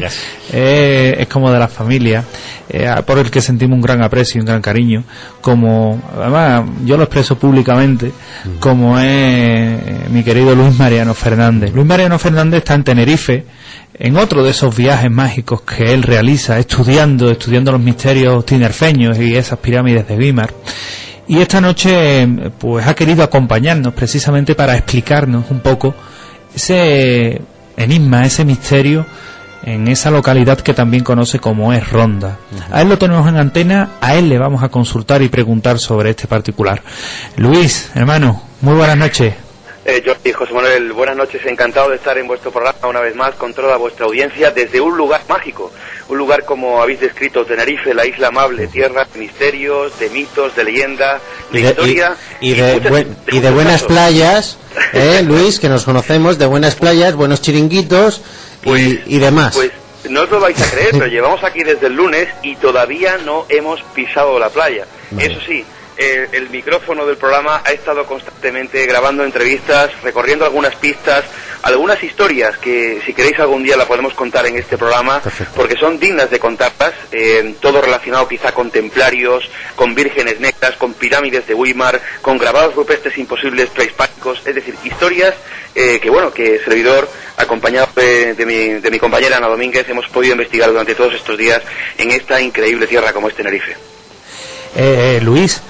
es como de la familia, por el que sentimos un gran aprecio y un gran cariño, como además yo lo expreso públicamente, como es mi querido Luis Mariano Fernández. Luis Mariano Fernández está en Tenerife, en otro de esos viajes mágicos que él realiza, estudiando los misterios tinerfeños y esas pirámides de Weimar. Y esta noche pues ha querido acompañarnos precisamente para explicarnos un poco ese enigma, ese misterio en esa localidad que también conoce como es Ronda. A él lo tenemos en antena, a él le vamos a consultar y preguntar sobre este particular. Luis, hermano, muy buenas noches. Jordi, José Manuel, buenas noches, encantado de estar en vuestro programa una vez más con toda vuestra audiencia desde un lugar mágico, un lugar como habéis descrito, Tenerife, la isla amable, tierra de misterios, de mitos, de leyendas, de historia y de buenas playas, Luis, que nos conocemos, de buenas playas, buenos chiringuitos y demás. Pues no os lo vais a creer, pero llevamos aquí desde el lunes y todavía no hemos pisado la playa. Vale. Eso sí, el micrófono del programa ha estado constantemente grabando entrevistas, recorriendo algunas pistas, algunas historias que si queréis algún día la podemos contar en este programa. Perfecto. Porque son dignas de contarlas, todo relacionado quizá con templarios, con vírgenes negras, con pirámides de Weimar, con grabados rupestres imposibles prehispánicos, es decir, historias que servidor, acompañado de mi compañera Ana Domínguez, hemos podido investigar durante todos estos días en esta increíble tierra como es Tenerife. Luis,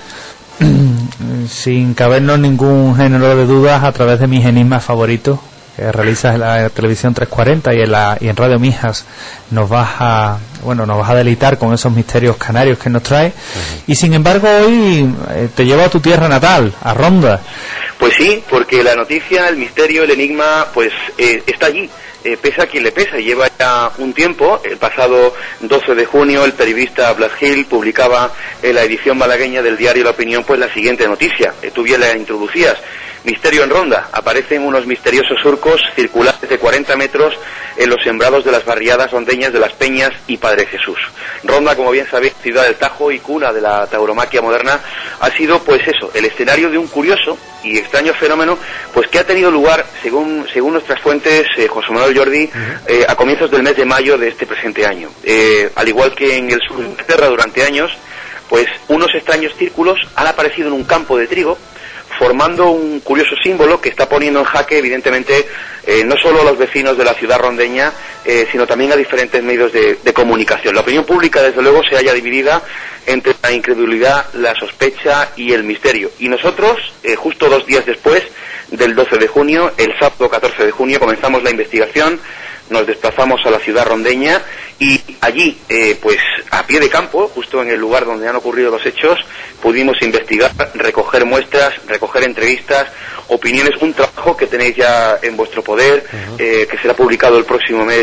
sin cabernos ningún género de dudas, a través de mis enigmas favoritos que realizas en la televisión 340 y en Radio Mijas, nos vas a deleitar con esos misterios canarios que nos traes. Y sin embargo hoy te llevo a tu tierra natal, a Ronda. Pues sí, porque la noticia, el misterio, el enigma, pues está allí. Pesa a quien le pesa, y lleva ya un tiempo. El pasado 12 de junio el periodista Blas Gil publicaba en la edición malagueña del diario La Opinión pues la siguiente noticia, tú bien la introducías: misterio en Ronda, aparecen unos misteriosos surcos circulares de 40 metros en los sembrados de las barriadas rondeñas de Las Peñas y Padre Jesús. Ronda, como bien sabéis, ciudad del Tajo y cuna de la tauromaquia moderna, ha sido pues eso, el escenario de un curioso y extraño fenómeno pues que ha tenido lugar, según nuestras fuentes, José Manuel, Jordi, a comienzos del mes de mayo de este presente año. Al igual que en el sur de Inglaterra durante años, pues unos extraños círculos han aparecido en un campo de trigo, formando un curioso símbolo que está poniendo en jaque, evidentemente, no solo a los vecinos de la ciudad rondeña, sino también a diferentes medios de comunicación. La opinión pública, desde luego, se halla dividida entre la incredulidad, la sospecha y el misterio. Y nosotros, justo 2 días después del 12 de junio, el sábado 14 de junio, comenzamos la investigación, nos desplazamos a la ciudad rondeña y allí, pues a pie de campo, justo en el lugar donde han ocurrido los hechos, pudimos investigar, recoger muestras, recoger entrevistas, opiniones, un trabajo que tenéis ya en vuestro poder, que será publicado el próximo mes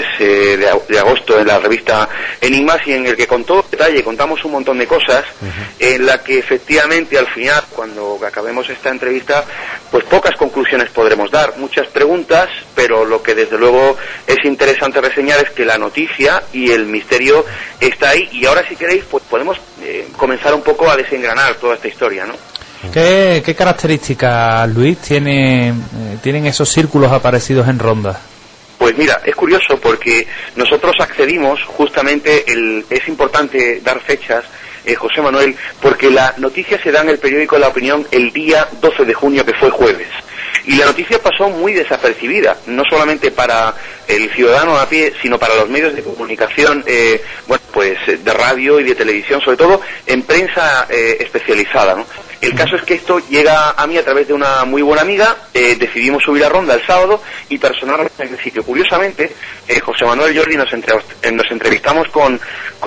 de agosto en la revista Enigmas, y en el que con todo detalle contamos un montón de cosas, en la que efectivamente al final, cuando acabemos esta entrevista, pues pocas conclusiones podremos dar, muchas preguntas, pero lo que desde luego es interesante reseñar es que la noticia y el misterio está ahí, y ahora si queréis pues podemos comenzar un poco a desengranar toda esta historia, ¿no? ¿Qué características, Luis, tienen esos círculos aparecidos en Ronda? Pues mira, es curioso porque nosotros accedimos justamente, es importante dar fechas, José Manuel, porque la noticia se da en el periódico La Opinión el día 12 de junio, que fue jueves. Y la noticia pasó muy desapercibida, no solamente para el ciudadano a pie, sino para los medios de comunicación, de radio y de televisión, sobre todo en prensa especializada, ¿no? El caso es que esto llega a mí a través de una muy buena amiga, decidimos subir a Ronda el sábado y personalmente en el sitio. Curiosamente, José Manuel y Jordi nos entrevistamos con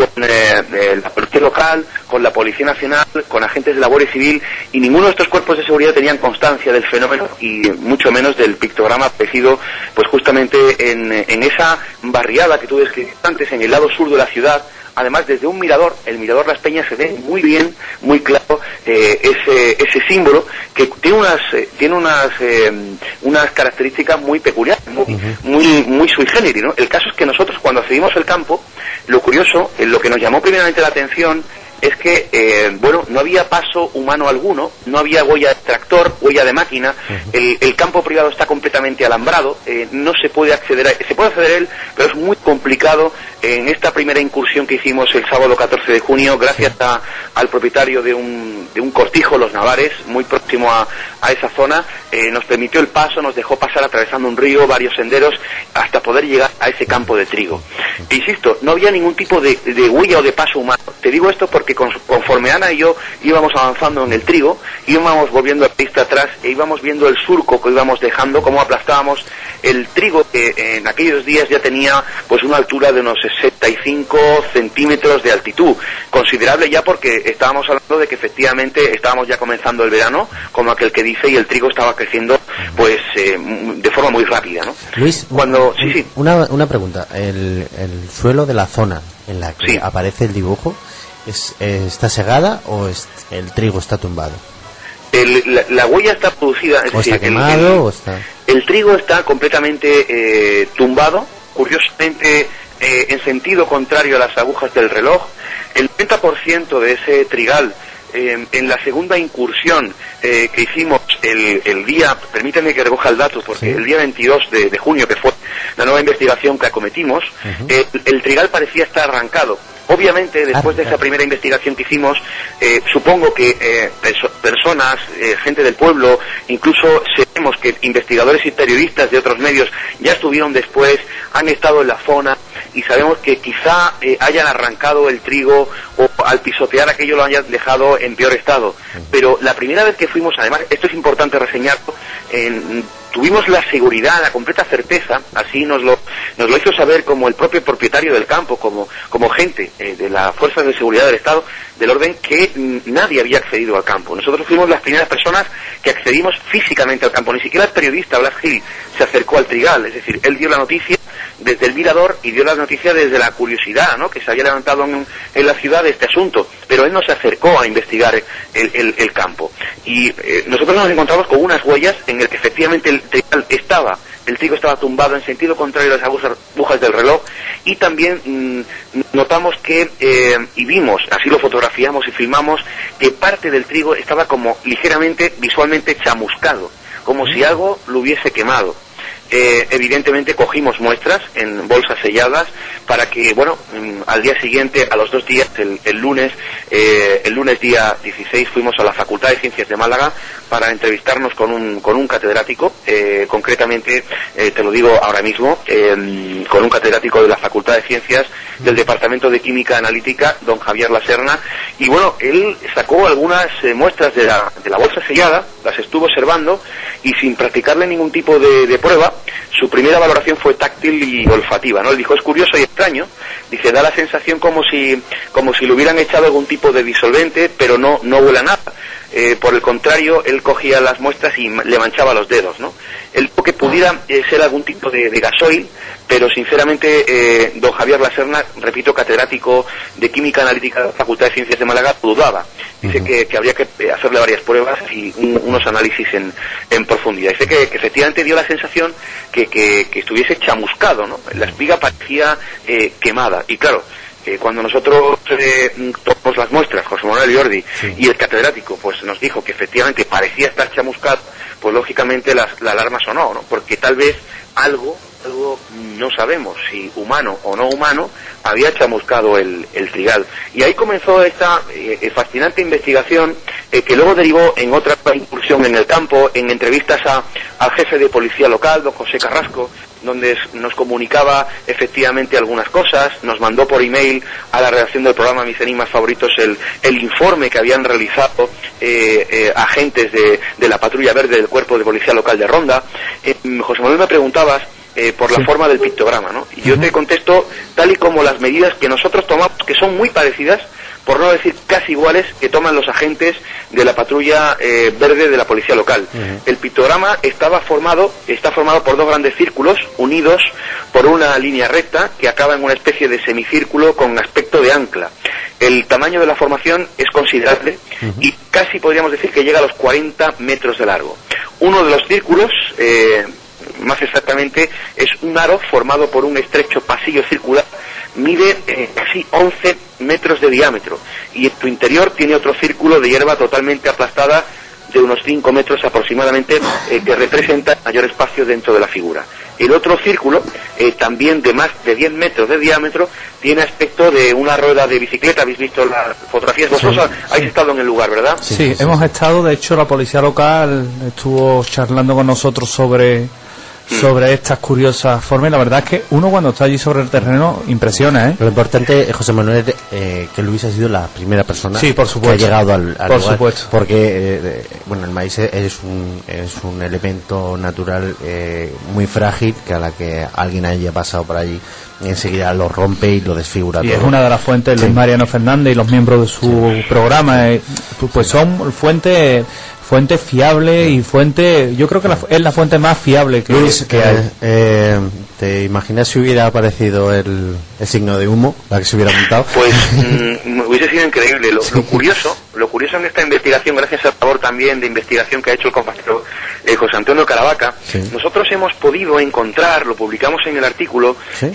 la policía local, con la Policía Nacional, con agentes de la Guardia Civil, y ninguno de estos cuerpos de seguridad tenían constancia del fenómeno y mucho menos del pictograma aparecido pues justamente en esa barriada que tú describiste antes, en el lado sur de la ciudad, además desde un mirador, el mirador Las Peñas, se ve muy bien, muy claro ese símbolo que tiene unas características muy peculiares, muy sui generis, ¿no? El caso es que nosotros, cuando accedimos al campo, lo curioso, lo que nos llamó primeramente la atención es que, no había paso humano alguno, no había huella de tractor, huella de máquina, el campo privado está completamente alambrado, no se puede acceder se puede acceder a él, pero es muy complicado. En esta primera incursión que hicimos el sábado 14 de junio, gracias al propietario de un cortijo, Los Navares, muy próximo a esa zona, nos permitió el paso, nos dejó pasar atravesando un río, varios senderos, hasta poder llegar a ese campo de trigo. E insisto, no había ningún tipo de huella o de paso humano. Te digo esto porque conforme Ana y yo íbamos avanzando en el trigo, íbamos volviendo la pista atrás e íbamos viendo el surco que íbamos dejando, cómo aplastábamos el trigo que en aquellos días ya tenía pues una altura de unos 65 centímetros de altitud, considerable ya, porque estábamos hablando de que efectivamente estábamos ya comenzando el verano, como aquel que dice, y el trigo estaba creciendo pues de forma muy rápida, ¿no? Luis, una pregunta. El suelo de la zona en la que aparece el dibujo, ¿está segada o el trigo está tumbado? La huella está producida, es decir, está quemado, o está... El trigo está completamente tumbado, curiosamente en sentido contrario a las agujas del reloj. El 30% de ese trigal, en la segunda incursión que hicimos el día, permíteme que recoja el dato, porque el día 22 de junio, que fue la nueva investigación que acometimos, el trigal parecía estar arrancado. Obviamente, después de esa primera investigación que hicimos, supongo que personas, gente del pueblo, incluso sabemos que investigadores y periodistas de otros medios ya estuvieron después, han estado en la zona, y sabemos que quizá hayan arrancado el trigo, o al pisotear aquello lo hayan dejado en peor estado. Pero la primera vez que fuimos, además, esto es importante reseñarlo, tuvimos la seguridad, la completa certeza, así nos lo hizo saber como el propio propietario del campo, como gente de las fuerzas de seguridad del Estado, del orden, que nadie había accedido al campo. Nosotros fuimos las primeras personas que accedimos físicamente al campo. Ni siquiera el periodista Blas Gil se acercó al trigal, es decir, él dio la noticia desde el mirador y dio la noticia desde la curiosidad, ¿no?, que se había levantado en la ciudad de este asunto, pero él no se acercó a investigar el campo. Y nosotros nos encontramos con unas huellas en el que efectivamente el trigo estaba tumbado en sentido contrario a las agujas del reloj, y también notamos que, y vimos, así lo fotografiamos y filmamos, que parte del trigo estaba como ligeramente, visualmente chamuscado, como si algo lo hubiese quemado. Evidentemente cogimos muestras en bolsas selladas para que, al día siguiente, a los 2 días, el lunes día 16, fuimos a la Facultad de Ciencias de Málaga para entrevistarnos con un catedrático, concretamente, te lo digo ahora mismo, con un catedrático de la Facultad de Ciencias del Departamento de Química Analítica, don Javier Laserna, y él sacó algunas muestras de la bolsa sellada, las estuvo observando, y sin practicarle ningún tipo de prueba, su primera valoración fue táctil y olfativa, ¿no? Él dijo, es curioso y extraño, dice, da la sensación como si le hubieran echado algún tipo de disolvente, pero no huele a nada. Por el contrario, él cogía las muestras y le manchaba los dedos, ¿no? Él dijo que pudiera ser algún tipo de gasoil, pero sinceramente don Javier Laserna, repito, catedrático de Química Analítica de la Facultad de Ciencias de Málaga, dudaba. Dice que habría que hacerle varias pruebas y unos análisis en profundidad. Dice que efectivamente dio la sensación que estuviese chamuscado, ¿no? La espiga parecía quemada. Y claro, cuando nosotros tomamos las muestras, José Manuel Jordi, y el catedrático pues nos dijo que efectivamente parecía estar chamuscado, pues lógicamente la alarma sonó, ¿no? Porque tal vez algo no sabemos si humano o no humano había chamuscado el trigal. Y ahí comenzó esta fascinante investigación que luego derivó en otra incursión en el campo, en entrevistas al jefe de policía local, don José Carrasco, donde nos comunicaba efectivamente algunas cosas, nos mandó por email a la redacción del programa Mis Enigmas Favoritos el informe que habían realizado agentes de la Patrulla Verde del Cuerpo de Policía Local de Ronda. José Manuel, me preguntabas por la forma del pictograma, ¿no? Y yo te contesto tal y como las medidas que nosotros tomamos, que son muy parecidas, por no decir casi iguales, que toman los agentes de la patrulla verde de la policía local. El pictograma está formado por dos grandes círculos unidos por una línea recta que acaba en una especie de semicírculo con aspecto de ancla. El tamaño de la formación es considerable y casi podríamos decir que llega a los 40 metros de largo. Uno de los círculos, más exactamente, es un aro formado por un estrecho pasillo circular. Mide casi 11 metros de diámetro y en su interior tiene otro círculo de hierba totalmente aplastada de unos 5 metros aproximadamente, que representa mayor espacio dentro de la figura. El otro círculo, también de más de 10 metros de diámetro, tiene aspecto de una rueda de bicicleta. ¿Habéis visto las fotografías? Vosotros habéis estado en el lugar, ¿verdad? Sí, hemos estado. De hecho, la policía local estuvo charlando con nosotros sobre estas curiosas formas. La verdad es que uno cuando está allí sobre el terreno impresiona, ¿eh? Lo importante, José Manuel, que Luis ha sido la primera persona, sí, por supuesto, que ha llegado al por lugar, supuesto, porque bueno, el maíz es un elemento natural muy frágil, que a la que alguien haya pasado por allí enseguida lo rompe y lo desfigura y todo. Es una de las fuentes. Luis Mariano Fernández y los miembros de su programa pues son fuentes fiable y fuente, yo creo que es la fuente más fiable que, Luis, que hay. ¿Te imaginas si hubiera aparecido el signo de humo, la que se hubiera montado? Pues hubiese sido increíble. Lo curioso en esta investigación, gracias al labor también de investigación que ha hecho el compañero José Antonio Caravaca, nosotros hemos podido encontrar, lo publicamos en el artículo,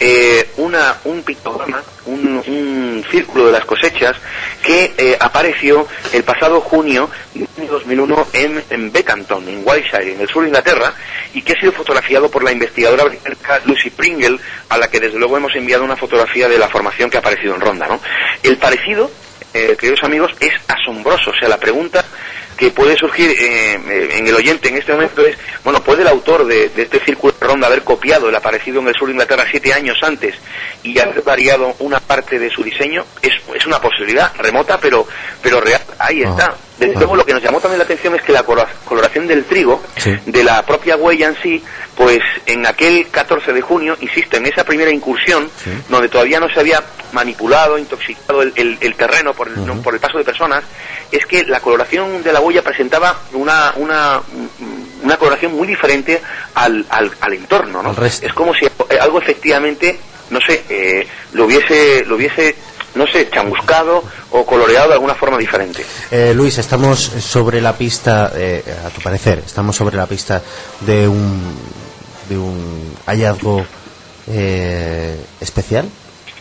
un pictograma, un círculo de las cosechas que apareció el pasado junio de 2001 en Beckhampton, en Wiltshire, en el sur de Inglaterra, y que ha sido fotografiado por la investigadora británica Lucy Pringle, a la que desde luego hemos enviado una fotografía de la formación que ha aparecido en Ronda, ¿no? El parecido, queridos amigos, es asombroso. O sea, la pregunta que puede surgir en el oyente en este momento es, bueno, ¿puede el autor de este círculo de Ronda haber copiado el aparecido en el sur de Inglaterra 7 años antes y haber variado una parte de su diseño? Es una posibilidad remota, pero real. Ahí está. Desde luego, lo que nos llamó también la atención es que la coloración del trigo, de la propia huella en sí, pues en aquel 14 de junio, insisto, en esa primera incursión, donde todavía no se había manipulado, intoxicado el terreno por el paso de personas, es que la coloración de la huella presentaba una coloración muy diferente al entorno, ¿no? Es como si algo efectivamente, no sé, lo hubiese no sé, chamuscado o coloreado de alguna forma diferente. Luis, estamos sobre la pista, a tu parecer, estamos sobre la pista de un hallazgo especial.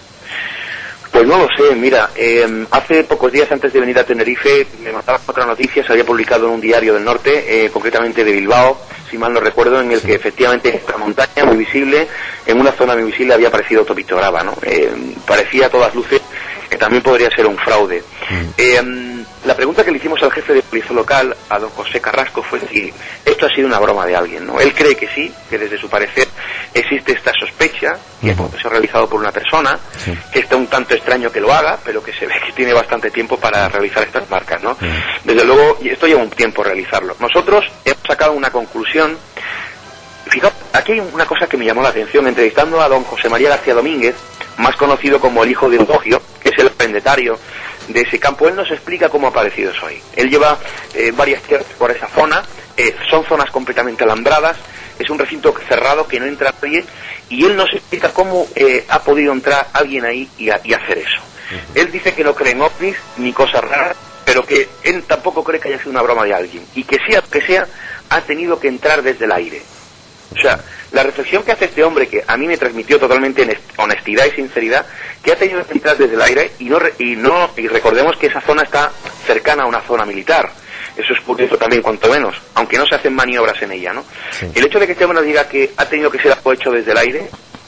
Pues no lo sé, mira, hace pocos días antes de venir a Tenerife me mandaban otra noticia, se había publicado en un diario del norte, concretamente de Bilbao, si mal no recuerdo, en el que efectivamente esta montaña muy visible, en una zona muy visible había aparecido otro pictograma, ¿no? Parecía a todas luces que también podría ser un fraude. La pregunta que le hicimos al jefe de policía local, a don José Carrasco, fue si esto ha sido una broma de alguien, ¿no? Él cree que sí, que desde su parecer existe esta sospecha, que es realizado por una persona, que está un tanto extraño que lo haga, pero que se ve que tiene bastante tiempo para realizar estas marcas, ¿no? Desde luego, y esto lleva un tiempo realizarlo. Nosotros hemos sacado una conclusión. Fijaos, aquí hay una cosa que me llamó la atención, entrevistando a don José María García Domínguez, más conocido como el hijo de Eudogio, que es el arrendatario de ese campo. Él nos explica cómo ha aparecido eso ahí. Él lleva varias tierras por esa zona, son zonas completamente alambradas, es un recinto cerrado que no entra nadie, y él nos explica cómo ha podido entrar alguien ahí y hacer eso. Él dice que no cree en ovnis ni cosas raras, pero que él tampoco cree que haya sido una broma de alguien, y que sea que sea, ha tenido que entrar desde el aire. O sea, la reflexión que hace este hombre, que a mí me transmitió totalmente honestidad y sinceridad, que ha tenido que entrar desde el aire y recordemos que esa zona está cercana a una zona militar. Eso es curioso también, cuanto menos, aunque no se hacen maniobras en ella, ¿no? El hecho de que este hombre nos diga que ha tenido que ser algo hecho desde el aire,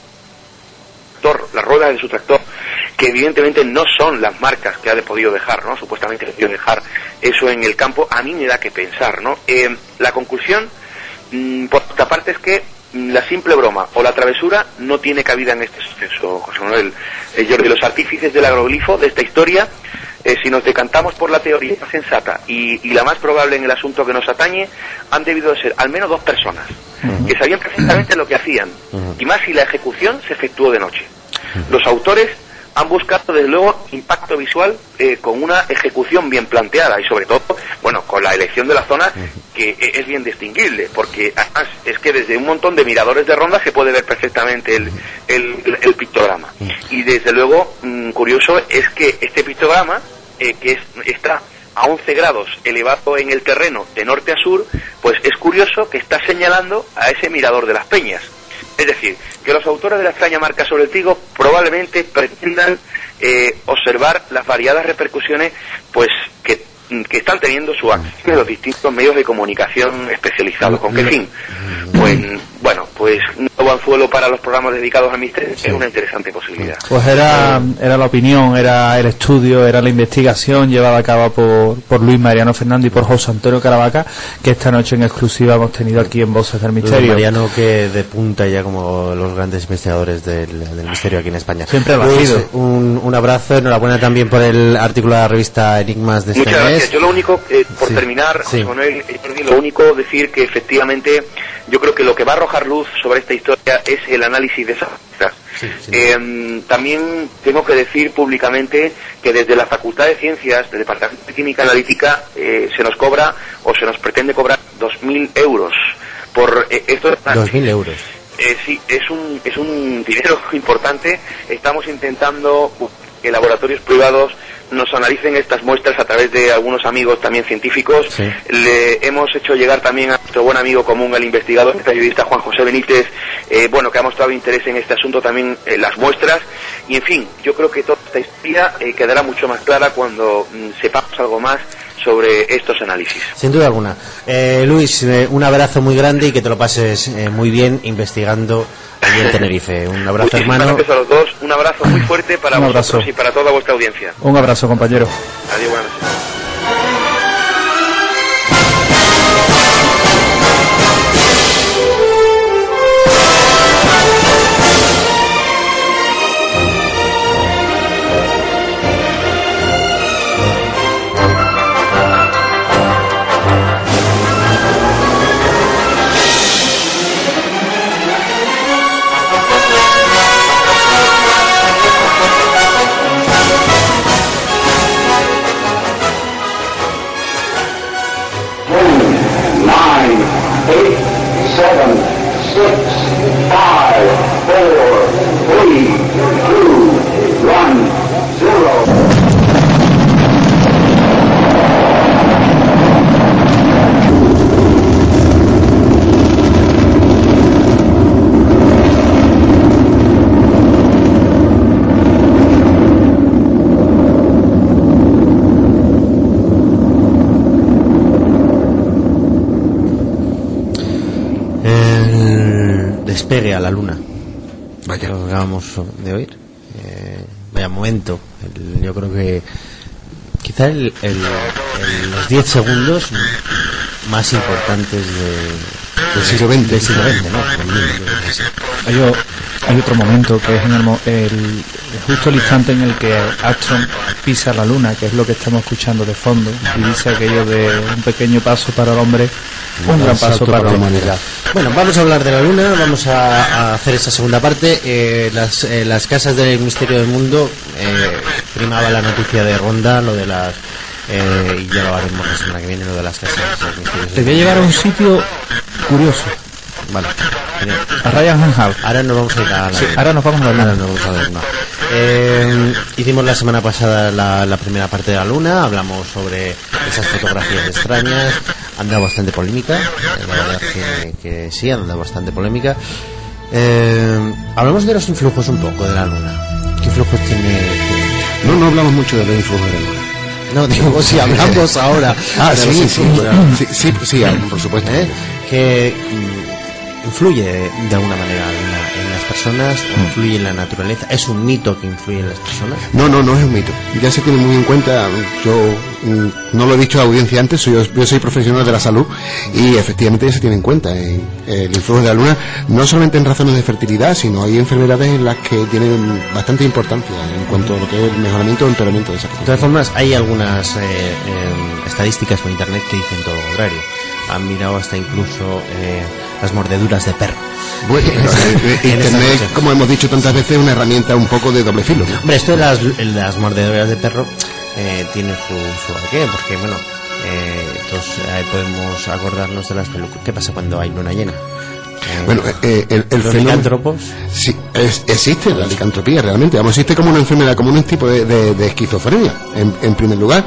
las ruedas de su tractor, que evidentemente no son las marcas que ha podido dejar, ¿no? Supuestamente ha podido dejar eso en el campo, a mí me da que pensar, ¿no? La conclusión, por otra parte, es que la simple broma o la travesura no tiene cabida en este suceso, José Manuel. Jordi, los artífices del agroglifo de esta historia, si nos decantamos por la teoría sensata y la más probable en el asunto que nos atañe, han debido de ser al menos dos personas que sabían perfectamente lo que hacían, y más si la ejecución se efectuó de noche. Los autores han buscado desde luego impacto visual con una ejecución bien planteada y sobre todo, bueno, con la elección de la zona que es bien distinguible, porque además es que desde un montón de miradores de Ronda se puede ver perfectamente el pictograma. Y desde luego, curioso es que este pictograma, está a 11 grados elevado en el terreno de norte a sur, pues es curioso que está señalando a ese mirador de las Peñas. Es decir, que los autores de la extraña marca sobre el trigo probablemente pretendan observar las variadas repercusiones pues que están teniendo su acción en los distintos medios de comunicación especializados. ¿Con qué fin? Pues bueno, pues un nuevo anzuelo para los programas dedicados al misterio es una interesante posibilidad. Pues era la opinión, era el estudio, era la investigación llevada a cabo por Luis Mariano Fernández y por José Antonio Caravaca, que esta noche en exclusiva hemos tenido aquí en Voces del Misterio. Luis Mariano, que depunta ya como los grandes investigadores del misterio aquí en España. Siempre lo ha sido. Un abrazo, enhorabuena también por el artículo de la revista Enigmas de este mes. Muchas gracias. Yo lo único, por terminar, José Manuel, lo único decir que efectivamente yo creo que lo que va a arrojar luz sobre esta historia es el análisis de esas muestras. También tengo que decir públicamente que desde la Facultad de Ciencias, del Departamento de Química Analítica, se nos cobra o se nos pretende cobrar 2.000 euros por estos análisis. 2.000 euros. Sí, es un dinero importante. Estamos intentando que laboratorios privados nos analicen estas muestras a través de algunos amigos también científicos. Le hemos hecho llegar también a nuestro buen amigo común, el investigador y periodista Juan José Benítez, que ha mostrado interés en este asunto también, las muestras. Y en fin, yo creo que toda esta historia quedará mucho más clara cuando sepamos algo más sobre estos análisis. Sin duda alguna. Luis, un abrazo muy grande y que te lo pases muy bien investigando allí en Tenerife. Un abrazo, hermano. Gracias a los dos. Un abrazo muy fuerte para vosotros y para toda vuestra audiencia. Un abrazo, compañero. Adiós, buenas noches. Despegue a la luna. Vaya. Lo que acabamos de oír. Vaya momento. Yo creo que quizá los 10 segundos más importantes del siglo XX, ¿no? Hay otro momento que es justo el instante en el que Armstrong pisa la luna, que es lo que estamos escuchando de fondo, y dice aquello de un pequeño paso para el hombre, un gran paso para la humanidad. Bueno, vamos a hablar de la luna, vamos a hacer esa segunda parte. Las casas del misterio del mundo, primaba la noticia de Ronda, lo de las y ya lo haremos la semana que viene, lo de las casas del misterio. Te voy a llevar a un sitio curioso. Vale, genial. A Ryan Hanhal. Ahora nos vamos a ir a la luna. Ahora nos vamos a la luna. Ahora nos vamos a la luna. Hicimos la semana pasada la primera parte de la luna, hablamos sobre esas fotografías extrañas, han dado bastante polémica, la verdad que sí, han dado bastante polémica. Hablamos de los influjos un poco de la luna. ¿Qué influjos tiene? No hablamos mucho de los influjos de la luna. No, digo, si hablamos ahora. Sí, por supuesto. Que influye de alguna manera en las personas, o influye en la naturaleza. ¿Es un mito que influye en las personas? No es un mito. Ya se tiene muy en cuenta. Yo no lo he dicho a la audiencia antes, yo soy profesional de la salud y efectivamente ya se tiene en cuenta el influjo de la luna, no solamente en razones de fertilidad, sino hay enfermedades en las que tienen bastante importancia en cuanto a lo que es el mejoramiento o empeoramiento de esa fertilidad. De todas formas, hay algunas estadísticas por internet que dicen todo lo contrario. Han mirado hasta incluso las mordeduras de perro. Bueno, Internet, como hemos dicho tantas veces, es una herramienta un poco de doble filo, ¿no? Hombre, esto de las mordeduras de perro tiene su aquel, porque bueno, todos podemos acordarnos de las películas. ¿Qué pasa cuando hay luna llena? Bueno, el ¿los fenómeno, licántropos? Sí, existe la licantropía realmente, vamos, existe como una enfermedad, como un tipo de esquizofrenia en primer lugar,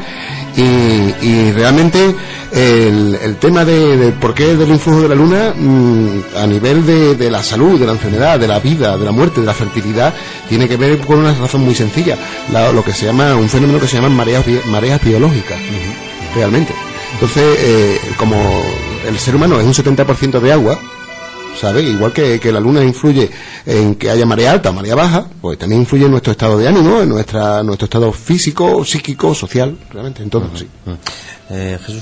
y realmente el tema de por qué del influjo de la luna a nivel de la salud, de la enfermedad, de la vida, de la muerte, de la fertilidad, tiene que ver con una razón muy sencilla, lo que se llama un fenómeno que se llaman mareas biológicas, realmente. Entonces, como el ser humano es un 70% de agua, ¿sabe? Igual que la luna influye en que haya marea alta o marea baja, pues también influye en nuestro estado de ánimo, en nuestro estado físico, psíquico, social, realmente en todo, sí. Jesús.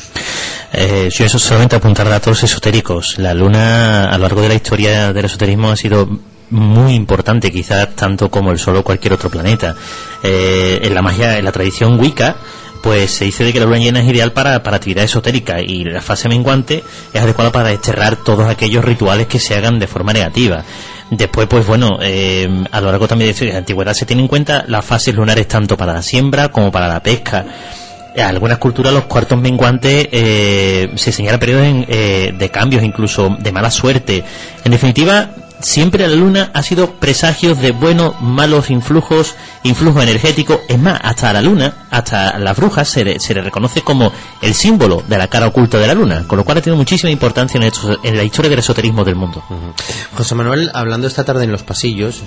Yo eso solamente apuntar datos esotéricos. La luna a lo largo de la historia del esoterismo ha sido muy importante, quizás tanto como el Sol o cualquier otro planeta. En la magia, en la tradición Wicca, pues se dice de que la luna llena es ideal para actividad esotérica, y la fase menguante es adecuada para desterrar todos aquellos rituales que se hagan de forma negativa. Después, pues bueno, a lo largo también de la antigüedad se tienen en cuenta las fases lunares tanto para la siembra como para la pesca. En algunas culturas los cuartos menguantes se señalan periodos de cambios, incluso de mala suerte. En definitiva, siempre la luna ha sido presagios de buenos, malos influjos energéticos. Es más, hasta la luna, hasta las brujas se le reconoce como el símbolo de la cara oculta de la luna, con lo cual ha tenido muchísima importancia en la historia del esoterismo del mundo. José Manuel, hablando esta tarde en los pasillos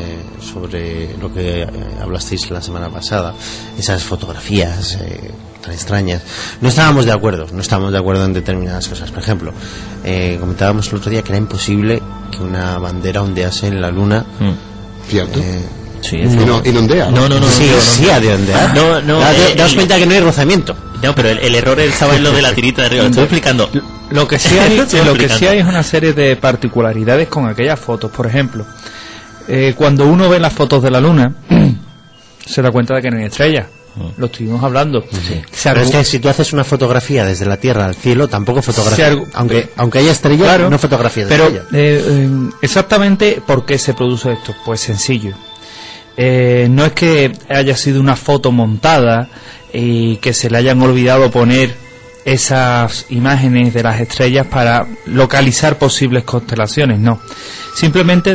sobre lo que hablasteis la semana pasada, esas fotografías tan extrañas, no estábamos de acuerdo en determinadas cosas. Por ejemplo, comentábamos el otro día que era imposible que una bandera ondease en la luna. ¿Cierto? Sí, y no ondea. No, sí, ha de ondear. Daos cuenta que no hay rozamiento. No, pero el error estaba en lo de la tirita de arriba. Lo estoy explicando. Lo que sí hay, es una serie de particularidades con aquellas fotos. Por ejemplo, cuando uno ve las fotos de la luna, se da cuenta de que no hay estrellas. Lo estuvimos hablando. Sí. Pero es que si tú haces una fotografía desde la Tierra al cielo, tampoco fotografía. Aunque haya estrellas, claro, no fotografía de estrellas. Pero exactamente ¿por qué se produce esto? Pues sencillo. No es que haya sido una foto montada y que se le hayan olvidado poner esas imágenes de las estrellas para localizar posibles constelaciones, no. Simplemente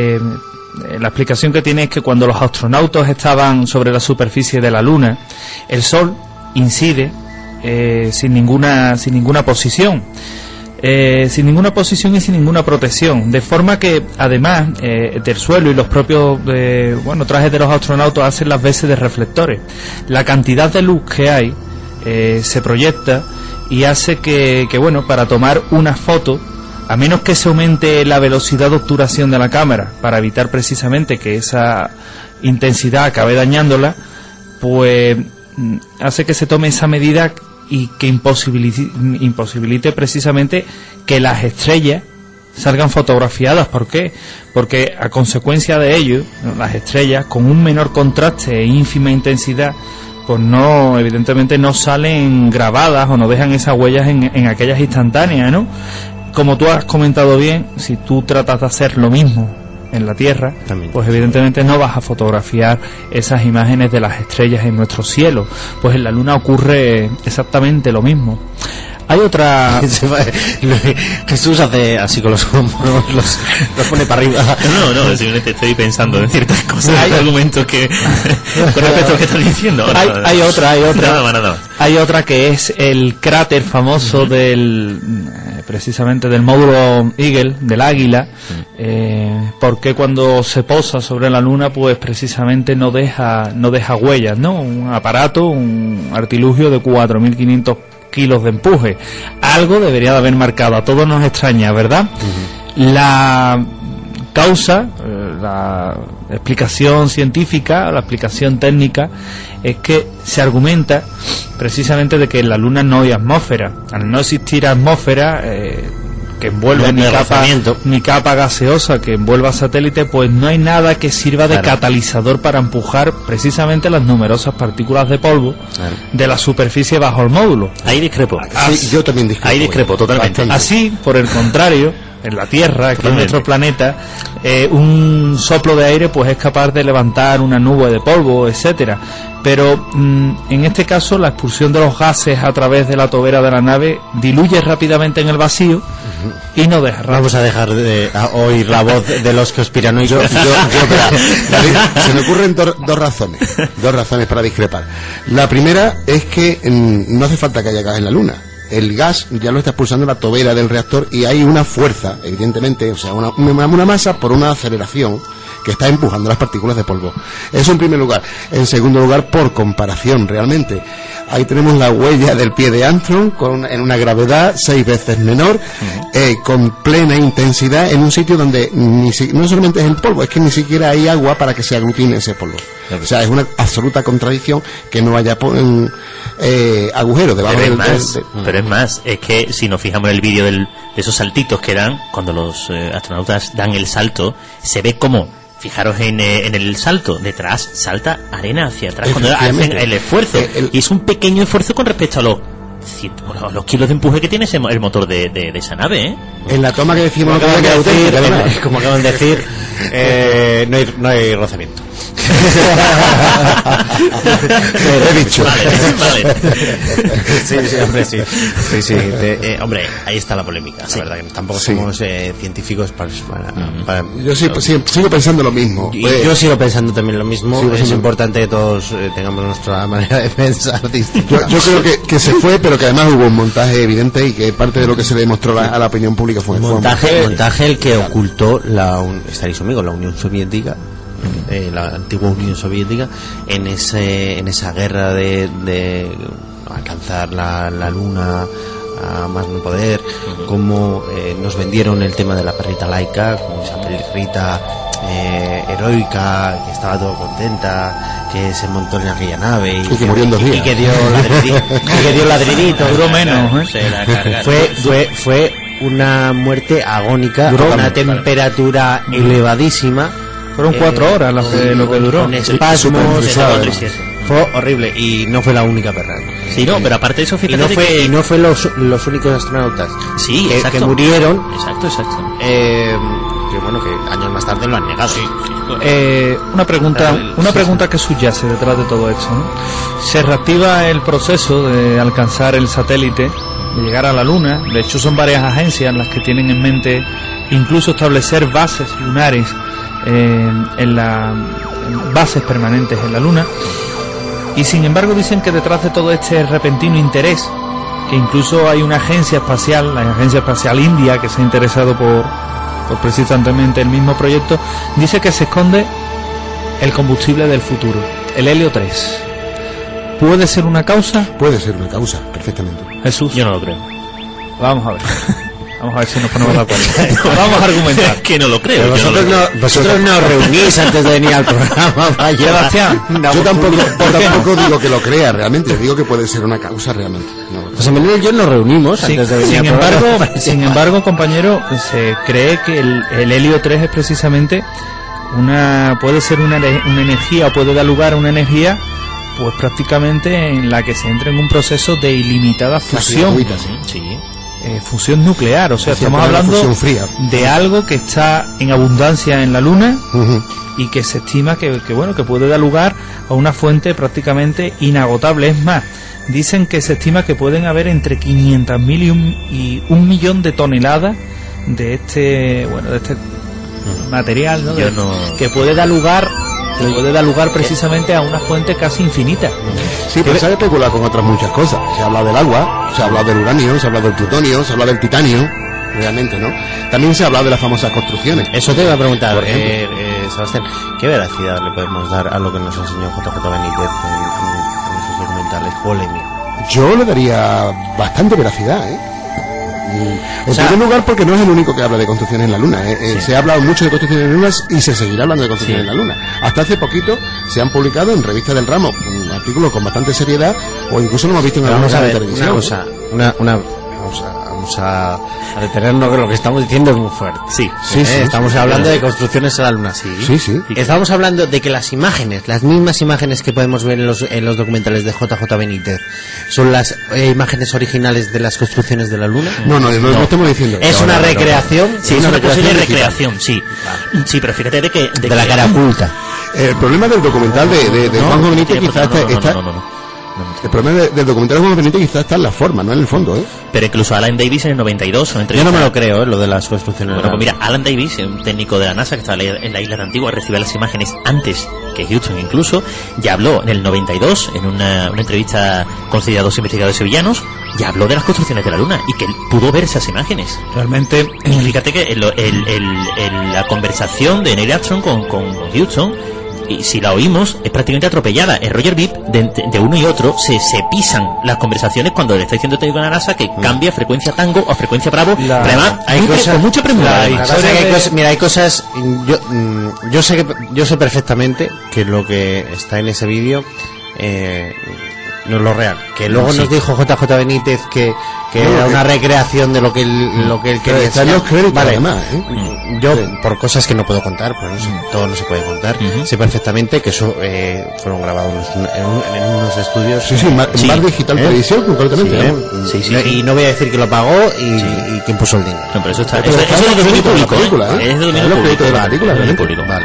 la explicación que tiene es que cuando los astronautas estaban sobre la superficie de la Luna, el Sol incide sin ninguna posición. Sin ninguna posición y sin ninguna protección, de forma que además del suelo y los propios trajes de los astronautas hacen las veces de reflectores. La cantidad de luz que hay se proyecta y hace que para tomar una foto, a menos que se aumente la velocidad de obturación de la cámara para evitar precisamente que esa intensidad acabe dañándola, pues hace que se tome esa medida y que imposibilite precisamente que las estrellas salgan fotografiadas. ¿Por qué? Porque a consecuencia de ello, las estrellas con un menor contraste e ínfima intensidad, pues evidentemente no salen grabadas o no dejan esas huellas en aquellas instantáneas, ¿no? Como tú has comentado bien, si tú tratas de hacer lo mismo en la Tierra, también, pues evidentemente no vas a fotografiar esas imágenes de las estrellas en nuestro cielo. Pues en la Luna ocurre exactamente lo mismo. Hay otra... Jesús hace así con los hombros, los pone para arriba. No, simplemente estoy pensando en ciertas cosas. Hay argumentos que con respecto a lo que estás diciendo. Hay otra. Nada. Hay otra que es el cráter famoso precisamente del módulo Eagle, del águila, porque cuando se posa sobre la Luna, pues precisamente no deja huellas, ¿no? Un aparato, un artilugio de 4.500 kilos de empuje. Algo debería de haber marcado. A todos nos extraña, ¿verdad? La causa, la explicación científica, la explicación técnica, es que se argumenta precisamente de que en la Luna no hay atmósfera. Al no existir atmósfera que envuelva ni capa gaseosa que envuelva satélite, pues no hay nada que sirva de catalizador para empujar precisamente las numerosas partículas de polvo de la superficie bajo el módulo. Ahí discrepo. Sí, yo también discrepo. Ahí discrepo totalmente. Así, por el contrario, en la Tierra, aquí en nuestro planeta, un soplo de aire pues es capaz de levantar una nube de polvo, etcétera. Pero en este caso la expulsión de los gases a través de la tobera de la nave diluye rápidamente en el vacío y no deja rastro. Vamos a dejar de oír la voz de los conspiranoicos. Se me ocurren dos razones para discrepar. La primera es que no hace falta que haya gas en la Luna. El gas ya lo está expulsando la tobera del reactor y hay una fuerza, evidentemente, o sea, una masa por una aceleración que está empujando las partículas de polvo. Eso en primer lugar. En segundo lugar, por comparación, realmente. Ahí tenemos la huella del pie de Armstrong en una gravedad 6 veces menor, con plena intensidad, en un sitio donde no solamente es el polvo, es que ni siquiera hay agua para que se aglutine ese polvo. O sea, es una absoluta contradicción que no haya agujero debajo del... Pero es más, es que si nos fijamos en el vídeo de esos saltitos que dan, cuando los astronautas dan el salto, se ve como... Fijaros en el salto, detrás salta arena hacia atrás cuando hacen el esfuerzo. Y es un pequeño esfuerzo con respecto a los kilos de empuje que tiene el motor de esa nave, ¿eh? En la toma que decimos, como acaban de decir, no hay rozamiento. He dicho. Vale. Sí, hombre, sí. Hombre, ahí está la polémica. La verdad que tampoco somos científicos para... Yo sigo pensando lo mismo. Yo sigo pensando también lo mismo. Es importante que todos tengamos nuestra manera de pensar distinta. Yo creo que se fue, pero que además hubo un montaje evidente y que parte de lo que se le demostró a la opinión pública fue un montaje el que ocultó estaréis conmigo, la Unión Soviética, la antigua Unión Soviética, en esa guerra de alcanzar la Luna a más no poder, como nos vendieron el tema de la perrita laica, como esa perrita heroica, que estaba todo contenta, que se montó en aquella nave y que murió en 2 días y que dio ladridito, duró menos, fue una muerte agónica, a una temperatura elevadísima. Fueron 4 horas lo que duró. Con espasmos, fue horrible y no fue la única perra. Sí, no, pero aparte de eso, fíjate no fue los únicos astronautas que murieron. Exacto. Que bueno, que años más tarde lo han negado. Una pregunta que subyace detrás de todo esto, ¿no? Se reactiva el proceso de alcanzar el satélite, de llegar a la Luna. De hecho, son varias agencias las que tienen en mente incluso establecer bases lunares, en bases permanentes en la Luna. Y sin embargo dicen que detrás de todo este repentino interés, que incluso hay una agencia espacial, la Agencia Espacial India, que se ha interesado por precisamente el mismo proyecto, dice que se esconde el combustible del futuro, el helio 3. ¿Puede ser una causa? Puede ser una causa, perfectamente. Jesús. Yo no lo creo. Vamos a ver si nos ponemos de acuerdo. Vamos a argumentar. Que no lo creo. Vosotros no os reunís antes de venir al programa. Sebastián, yo tampoco digo que lo crea realmente, digo que puede ser una causa realmente. José Manuel y yo nos reunimos antes de venir al programa. Sin embargo, compañero, se cree que el helio 3 es precisamente puede ser una energía, o puede dar lugar a una energía, pues prácticamente en la que se entra en un proceso de ilimitada fusión. Fusión nuclear, o sea, estamos hablando de algo que está en abundancia en la Luna y que se estima que puede dar lugar a una fuente prácticamente inagotable. Es más, dicen que se estima que pueden haber entre 500.000 y 1 millón de toneladas de este material, ¿no? Que puede dar lugar precisamente a una fuente casi infinita. Sí, pero se ha especulado con otras muchas cosas. Se ha hablado del agua, se ha hablado del uranio, se ha hablado del plutonio, se ha hablado del titanio, realmente, ¿no? También se ha hablado de las famosas construcciones. Eso te iba a preguntar, Sebastián, ¿qué veracidad le podemos dar a lo que nos enseñó JJ Benítez en esos documentales polémicos? Yo le daría bastante veracidad, En primer lugar, porque no es el único que habla de construcciones en la Luna. Se ha hablado mucho de construcciones en la Luna y se seguirá hablando de construcciones en la Luna. Hasta hace poquito se han publicado en revistas del ramo artículos con bastante seriedad, o incluso lo hemos visto en algunos de televisión. Vamos a vamos a detenernos, que lo que estamos diciendo es muy fuerte. Sí. Estamos hablando de construcciones a la Luna. Sí. Estamos hablando de que las imágenes, las mismas imágenes que podemos ver en los documentales de JJ Benítez, son las imágenes originales de las construcciones de la Luna. No estamos diciendo. Es una recreación. Sí, es una posible recreación, sí. Sí, pero fíjate de la cara oculta. El problema del documental de Juanjo Benítez quizás está... El problema del documental de Juanjo Benítez quizás está en la forma, no en el fondo, ¿eh? Pero incluso Alan Davis en el 92... Yo no me lo creo, lo de las construcciones. Bueno, pues mira, Alan Davis, un técnico de la NASA que estaba en la isla de Antigua, recibió las imágenes antes que Houston incluso, ya habló en el 92, en una entrevista concedida a 2 investigadores sevillanos, ya habló de las construcciones de la Luna y que él pudo ver esas imágenes. Realmente, fíjate que la conversación de Neil Armstrong con Houston, y si la oímos, es prácticamente atropellada. En Roger Bibb, de uno y otro, se pisan las conversaciones cuando le está diciendo técnico de la NASA que cambia frecuencia tango a frecuencia bravo. Además, hay cosas con mucha premura. Hay cosas. Yo sé perfectamente que lo que está en ese vídeo no es lo real. Que luego nos dijo JJ Benítez que era una recreación de lo que él quería hacer. Los créditos, vale. Además, yo, por cosas que no puedo contar, pues todo no se puede contar, sé perfectamente que eso fueron grabados en unos estudios. En Bar Digital Televisión, concretamente. Y no voy a decir que lo pagó y quién puso el dinero. No, pero eso está. Eso es lo que es público. Es de dominio público. Vale.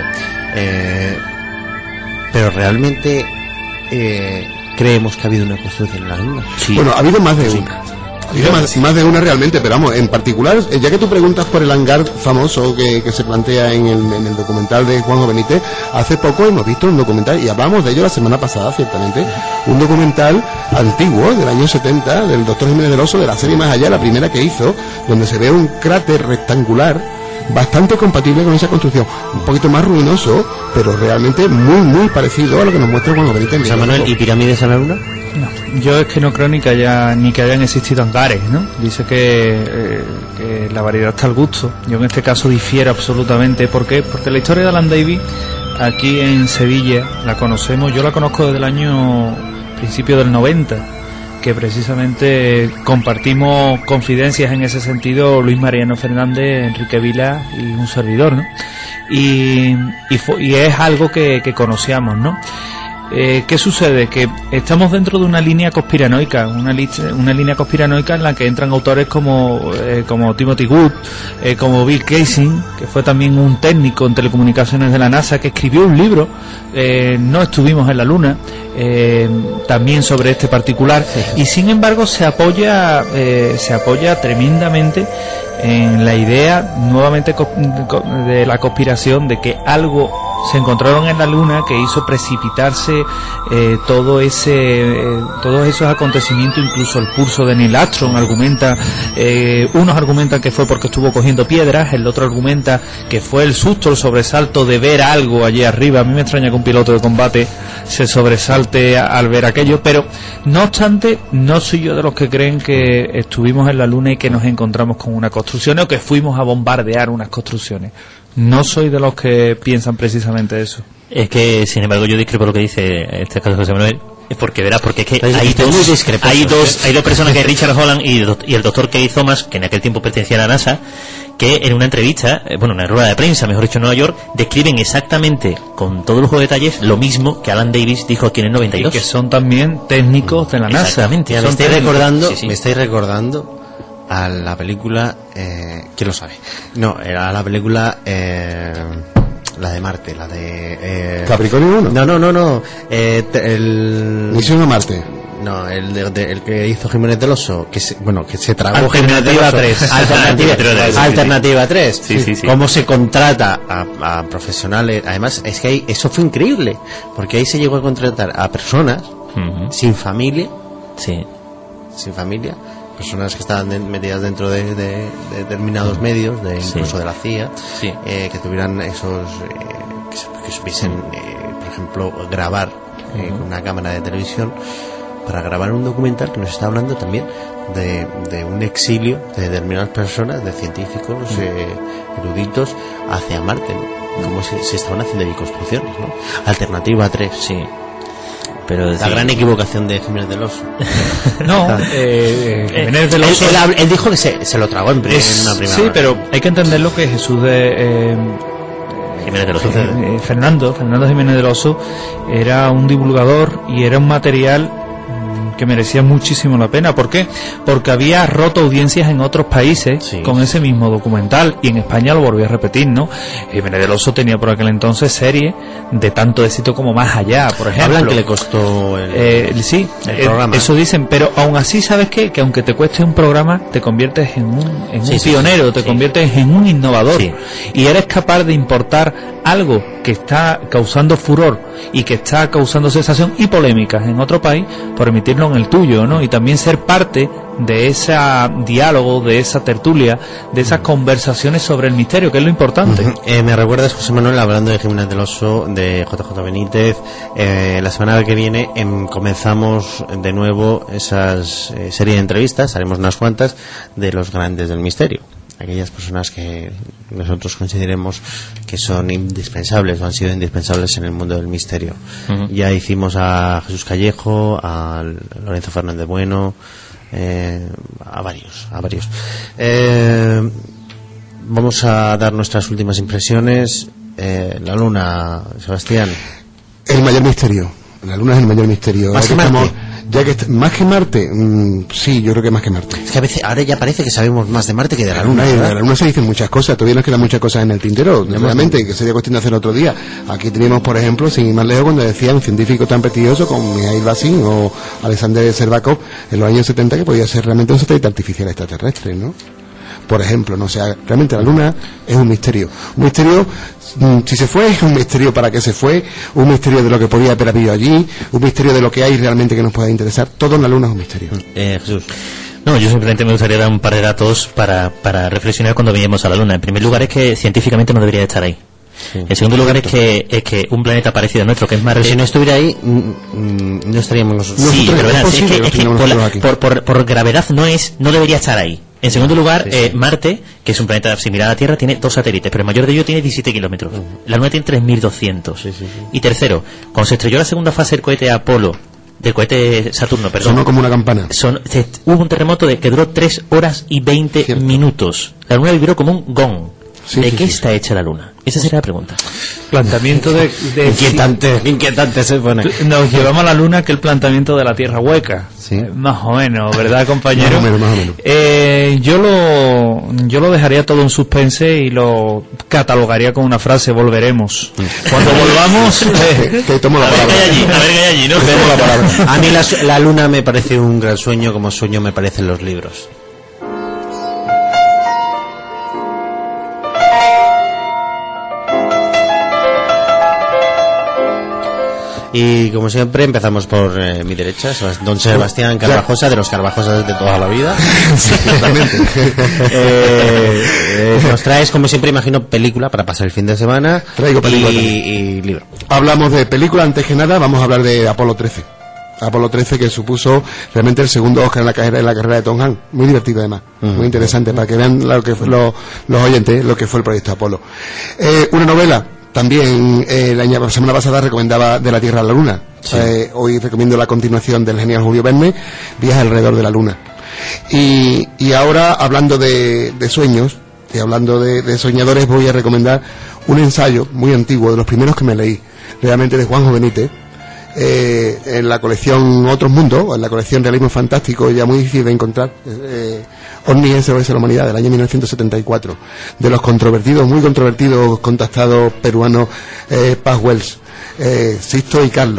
Pero realmente creemos que ha habido una construcción en la Luna. Bueno, ha habido más de una. Más de una realmente, pero vamos, en particular, ya que tú preguntas por el hangar famoso que se plantea en el documental de Juanjo Benítez, hace poco hemos visto un documental, y hablamos de ello la semana pasada, ciertamente, un documental antiguo, del año 70, del doctor Jiménez del Oso, de la serie Más Allá, la primera que hizo, donde se ve un cráter rectangular, bastante compatible con esa construcción, un poquito más ruinoso, pero realmente muy parecido a lo que nos muestra Juanjo Benítez. José Manuel, ¿y pirámides en la Luna? No, yo es que no creo ni que hayan existido hangares, ¿no? Dice que la variedad está al gusto. Yo en este caso difiero absolutamente. ¿Por qué? Porque la historia de Alan Davis aquí en Sevilla la conocemos. Yo la conozco desde el año principio del 90, que precisamente compartimos confidencias en ese sentido Luis Mariano Fernández, Enrique Vila y un servidor, ¿no? Y es algo que conocíamos, ¿no? ¿Qué sucede? Que estamos dentro de una línea conspiranoica, una línea conspiranoica en la que entran autores como Timothy Good, como Bill Kaysing, que fue también un técnico en telecomunicaciones de la NASA, que escribió un libro, No estuvimos en la Luna, también sobre este particular, y sin embargo se apoya tremendamente en la idea nuevamente de la conspiración de que algo se encontraron en la Luna que hizo precipitarse todos esos acontecimientos. Incluso el pulso de Neil Armstrong unos argumentan que fue porque estuvo cogiendo piedras, el otro argumenta que fue el susto, el sobresalto de ver algo allí arriba. A mí me extraña que un piloto de combate se sobresalte al ver aquello, pero no obstante, no soy yo de los que creen que estuvimos en la Luna y que nos encontramos con una construcción o que fuimos a bombardear unas construcciones. No soy de los que piensan precisamente eso. Es que, sin embargo, yo discrepo lo que dice este caso José Manuel. Es porque verás, porque es que hay dos personas, que es Richard Holland y el doctor Keith Thomas, que en aquel tiempo pertenecía a la NASA, que en una entrevista, una rueda de prensa, mejor dicho, en Nueva York, describen exactamente, con todo lujo de detalles, lo mismo que Alan Davis dijo aquí en el 92. Y que son también técnicos de la NASA. Exactamente. Me estáis recordando a la película, ¿quién lo sabe? No, era la película la de Marte, la de Capricornio 1. No. Misión a Marte. No, el que hizo Jiménez del Oso, que se tragó Alternativa 3. Alternativa 3. Sí. Cómo se contrata a profesionales. Además, es que eso fue increíble, porque ahí se llegó a contratar a personas sin familia. Sí. Sin familia. Personas que estaban metidas dentro de determinados medios, incluso de la CIA, que tuvieran esos, que supiesen, por ejemplo, grabar con una cámara de televisión, para grabar un documental que nos está hablando también de un exilio de determinadas personas, de científicos, eruditos, hacia Marte, ¿no? Como se estaban haciendo construcciones, ¿no? Alternativa 3. Sí. Pero la gran equivocación de Jiménez del Oso. No, Jiménez del Oso... Él dijo que se lo tragó en una primera sí, pero hay que entender lo que Jesús de... Jiménez del Oso. Fernando Jiménez del Oso era un divulgador y era un material que merecía muchísimo la pena. ¿Por qué? Porque había roto audiencias en otros países con ese mismo documental, y en España lo volvió a repetir, ¿no? Jiménez del Oso tenía por aquel entonces serie de tanto éxito como Más Allá, por ejemplo. Hablan que le costó el programa. Eso dicen, pero aún así, ¿sabes qué? Que aunque te cueste un programa, te conviertes en un pionero, te conviertes en un innovador, y eres capaz de importar algo que está causando furor y que está causando sensación y polémicas en otro país, por emitirlo en el tuyo, ¿no? Y también ser parte de ese diálogo, de esa tertulia, de esas conversaciones sobre el misterio, que es lo importante. Me recuerdas, José Manuel, hablando de Jiménez del Oso, de JJ Benítez. La semana que viene comenzamos de nuevo esas serie de entrevistas, haremos unas cuantas, de los grandes del misterio, aquellas personas que nosotros consideremos que son indispensables o han sido indispensables en el mundo del misterio. Ya hicimos a Jesús Callejo, a Lorenzo Fernández Bueno, a varios. Vamos a dar nuestras últimas impresiones. La Luna, Sebastián. El mayor misterio. La Luna es el mayor misterio. Más que Marte. Más que Marte, sí, yo creo que más que Marte. Es que a veces, ahora ya parece que sabemos más de Marte que de la Luna. De la Luna se dicen muchas cosas, todavía nos quedan muchas cosas en el tintero, realmente, que sería cuestión de hacer otro día. Aquí teníamos, por ejemplo, sin ir más lejos, cuando decían científicos tan prestigiosos como Mikhail Basin o Alexander Servakov en los años 70 que podía ser realmente un satélite artificial extraterrestre, ¿no? Por ejemplo, ¿no? O sea, realmente la Luna es un misterio. Un misterio, si se fue, es un misterio para qué se fue, un misterio de lo que podía haber habido allí, un misterio de lo que hay realmente que nos pueda interesar. Todo en la Luna es un misterio. Jesús. No, yo simplemente me gustaría dar un par de datos para reflexionar cuando vayamos a la Luna. En primer lugar, es que científicamente no debería estar ahí. En segundo lugar, es que un planeta parecido a nuestro, que es más si no estuviera ahí, no estaríamos nosotros. Sí, pero verás, es que por gravedad no debería estar ahí. En segundo lugar, Marte, que es un planeta similar a la Tierra, tiene 2 satélites, pero el mayor de ellos tiene 17 kilómetros. La Luna tiene 3.200. Y tercero, cuando se estrelló la segunda fase del cohete Apolo, del cohete Saturno, perdón. Sonó como una campana. Hubo un terremoto que duró 3 horas y 20 minutos. La Luna vibró como un gong. ¿De qué está hecha la Luna? Esa sería la pregunta. Planteamiento de inquietante se pone. Nos llevamos a la Luna que el planteamiento de la Tierra hueca. Más o menos, ¿verdad, compañero? Más o menos. Yo lo dejaría todo en suspense y lo catalogaría con una frase: volveremos. Cuando volvamos, te tomo la palabra. A ver qué hay allí, ¿no? A mí la Luna me parece un gran sueño, como sueño me parecen los libros. Y como siempre empezamos por mi derecha, don Sebastián Carvajosa, de los Carvajosas de toda la vida. Nos traes, como siempre, imagino, película para pasar el fin de semana. Traigo película y libro. Hablamos de película, antes que nada vamos a hablar de Apolo 13. Apolo 13, que supuso realmente el segundo Oscar en la carrera de Tom Hanks. Muy divertido, además. Muy interesante, para que vean lo que fue, los oyentes, lo que fue el proyecto Apolo. Una novela. También la semana pasada recomendaba De la Tierra a la Luna. Hoy recomiendo la continuación del genial Julio Verne, Viaje alrededor de la Luna. Y ahora, hablando de sueños y hablando de soñadores, voy a recomendar un ensayo muy antiguo, de los primeros que me leí, realmente, de Juanjo Benítez, en la colección Otros Mundos, en la colección Realismo Fantástico, ya muy difícil de encontrar, OVNI SOS la Humanidad, del año 1974, de los muy controvertidos contactados peruanos, Paz Wells, Sisto y Carlos.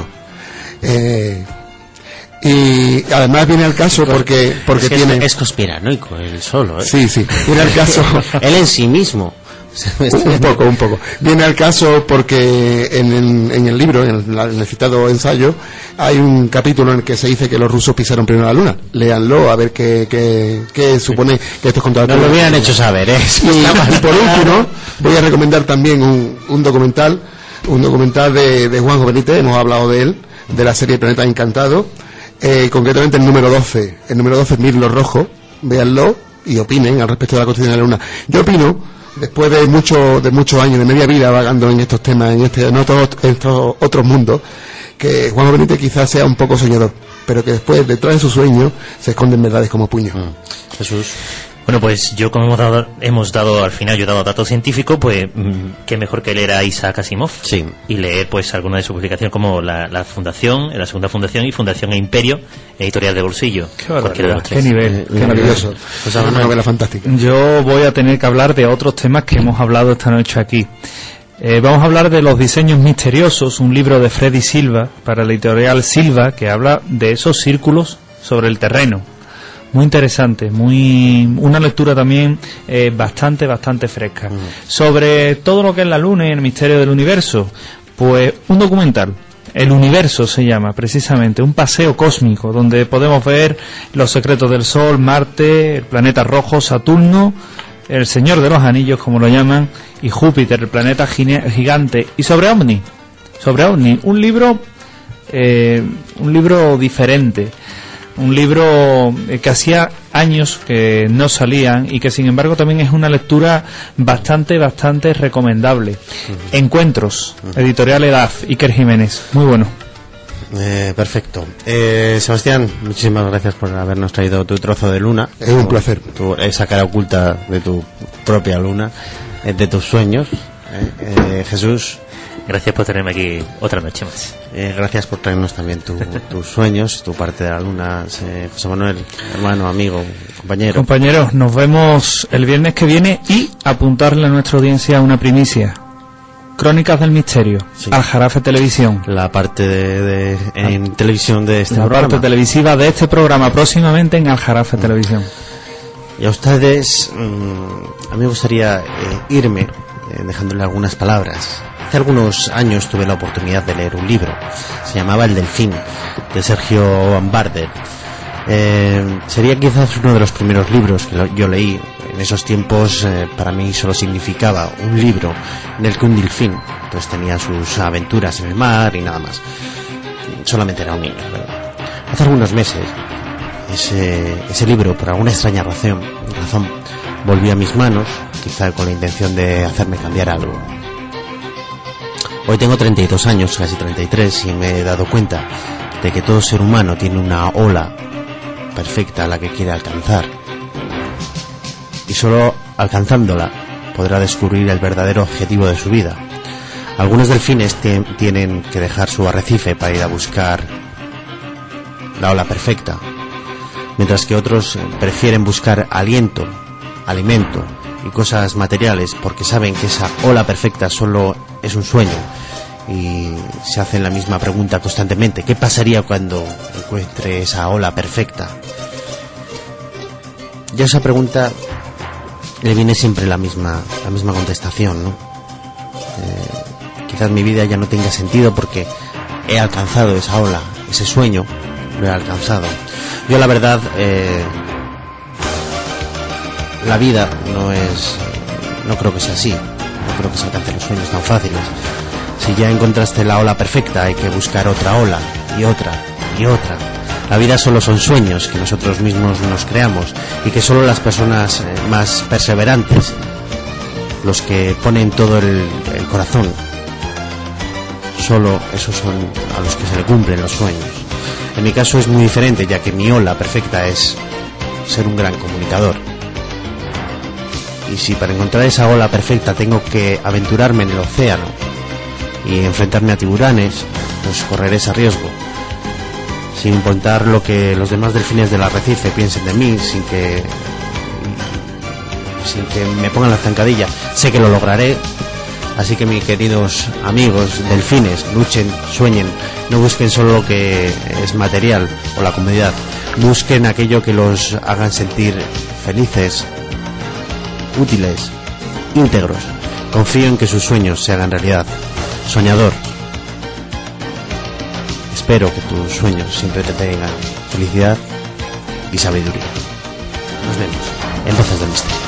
Y además viene al caso porque tiene... Es conspiranoico él solo, Sí, viene al caso... él en sí mismo. Un poco. Viene al caso porque en el libro, en el citado ensayo, hay un capítulo en el que se dice que los rusos pisaron primero la Luna. Léanlo a ver qué supone que estos contratos. No lo hubieran hecho saber, Y por último, voy a recomendar también un documental de Juanjo Benítez, hemos hablado de él, de la serie Planeta Encantado, concretamente el número 12. El número 12 es Mirlo Rojo. Véanlo y opinen al respecto de la construcción de la Luna. Yo opino, después de muchos años de media vida vagando en estos temas, en estos otros mundos, que Juan Benítez quizás sea un poco soñador, pero que después, detrás de su sueño, se esconden verdades como puño. Jesús. Bueno, pues yo, como hemos dado al final, yo he dado datos científicos, pues qué mejor que leer a Isaac Asimov. Sí. Y leer pues alguna de sus publicaciones, como la Fundación, la Segunda Fundación y Fundación e Imperio, editorial de bolsillo. Qué barbaridad, qué nivel. Qué maravilloso. Pues es una novela fantástica. Yo voy a tener que hablar de otros temas que hemos hablado esta noche aquí. Vamos a hablar de Los diseños misteriosos, un libro de Freddy Silva para la editorial Silva, que habla de esos círculos sobre el terreno. Muy interesante, una lectura también bastante fresca. Sobre todo lo que es la Luna y el misterio del universo, pues un documental. El universo se llama, precisamente, un paseo cósmico donde podemos ver los secretos del Sol, Marte, el planeta rojo, Saturno, el Señor de los Anillos, como lo llaman, y Júpiter, el planeta gigante, y sobre OVNI, un libro diferente. Un libro que hacía años que no salían y que sin embargo también es una lectura bastante recomendable. Encuentros, editorial EDAF, Iker Jiménez, muy bueno. Perfecto. Sebastián, muchísimas gracias por habernos traído tu trozo de luna. Es un placer. Esa cara oculta de tu propia luna, de tus sueños. Jesús, gracias por tenerme aquí otra noche más. Gracias por traernos también tus sueños, tu parte de la luna. José Manuel, hermano, amigo, compañero. Compañeros, nos vemos el viernes que viene y apuntarle a nuestra audiencia una primicia. Crónicas del Misterio, sí. Aljarafe Televisión. La parte en televisión de este programa. La parte televisiva de este programa, próximamente en Aljarafe Televisión. Y a ustedes, a mí me gustaría irme dejándole algunas palabras. Hace algunos años tuve la oportunidad de leer un libro, se llamaba El Delfín, de Sergio Van Barder. Sería quizás uno de los primeros libros que yo leí. En esos tiempos para mí solo significaba un libro en el que un delfín pues tenía sus aventuras en el mar y nada más. Solamente era un niño, ¿verdad? Hace algunos meses ese libro, por alguna extraña razón, volvió a mis manos, quizá con la intención de hacerme cambiar algo. Hoy tengo 32 años, casi 33, y me he dado cuenta de que todo ser humano tiene una ola perfecta a la que quiere alcanzar. Y solo alcanzándola podrá descubrir el verdadero objetivo de su vida. Algunos delfines tienen que dejar su arrecife para ir a buscar la ola perfecta, mientras que otros prefieren buscar aliento, alimento y cosas materiales porque saben que esa ola perfecta solo es un sueño y se hacen la misma pregunta constantemente: ¿qué pasaría cuando encuentre esa ola perfecta? Y a esa pregunta le viene siempre la misma contestación, ¿no? Quizás mi vida ya no tenga sentido porque he alcanzado esa ola, ese sueño lo he alcanzado. Yo la verdad, la vida no creo que sea así, no creo que se alcancen los sueños tan fáciles. Si ya encontraste la ola perfecta, hay que buscar otra ola y otra y otra. La vida solo son sueños que nosotros mismos nos creamos y que solo las personas más perseverantes, los que ponen todo el corazón, solo esos son a los que se le cumplen los sueños. En mi caso es muy diferente, ya que mi ola perfecta es ser un gran comunicador. Y si para encontrar esa ola perfecta tengo que aventurarme en el océano y enfrentarme a tiburones, pues correré ese riesgo, sin importar lo que los demás delfines del arrecife piensen de mí, sin que me pongan la zancadilla. Sé que lo lograré. Así que, mis queridos amigos delfines, luchen, sueñen, no busquen solo lo que es material o la comodidad, busquen aquello que los hagan sentir felices, útiles, íntegros. Confío en que sus sueños se hagan realidad. Soñador, espero que tus sueños siempre te traigan felicidad y sabiduría. Nos vemos en Voces del Misterio.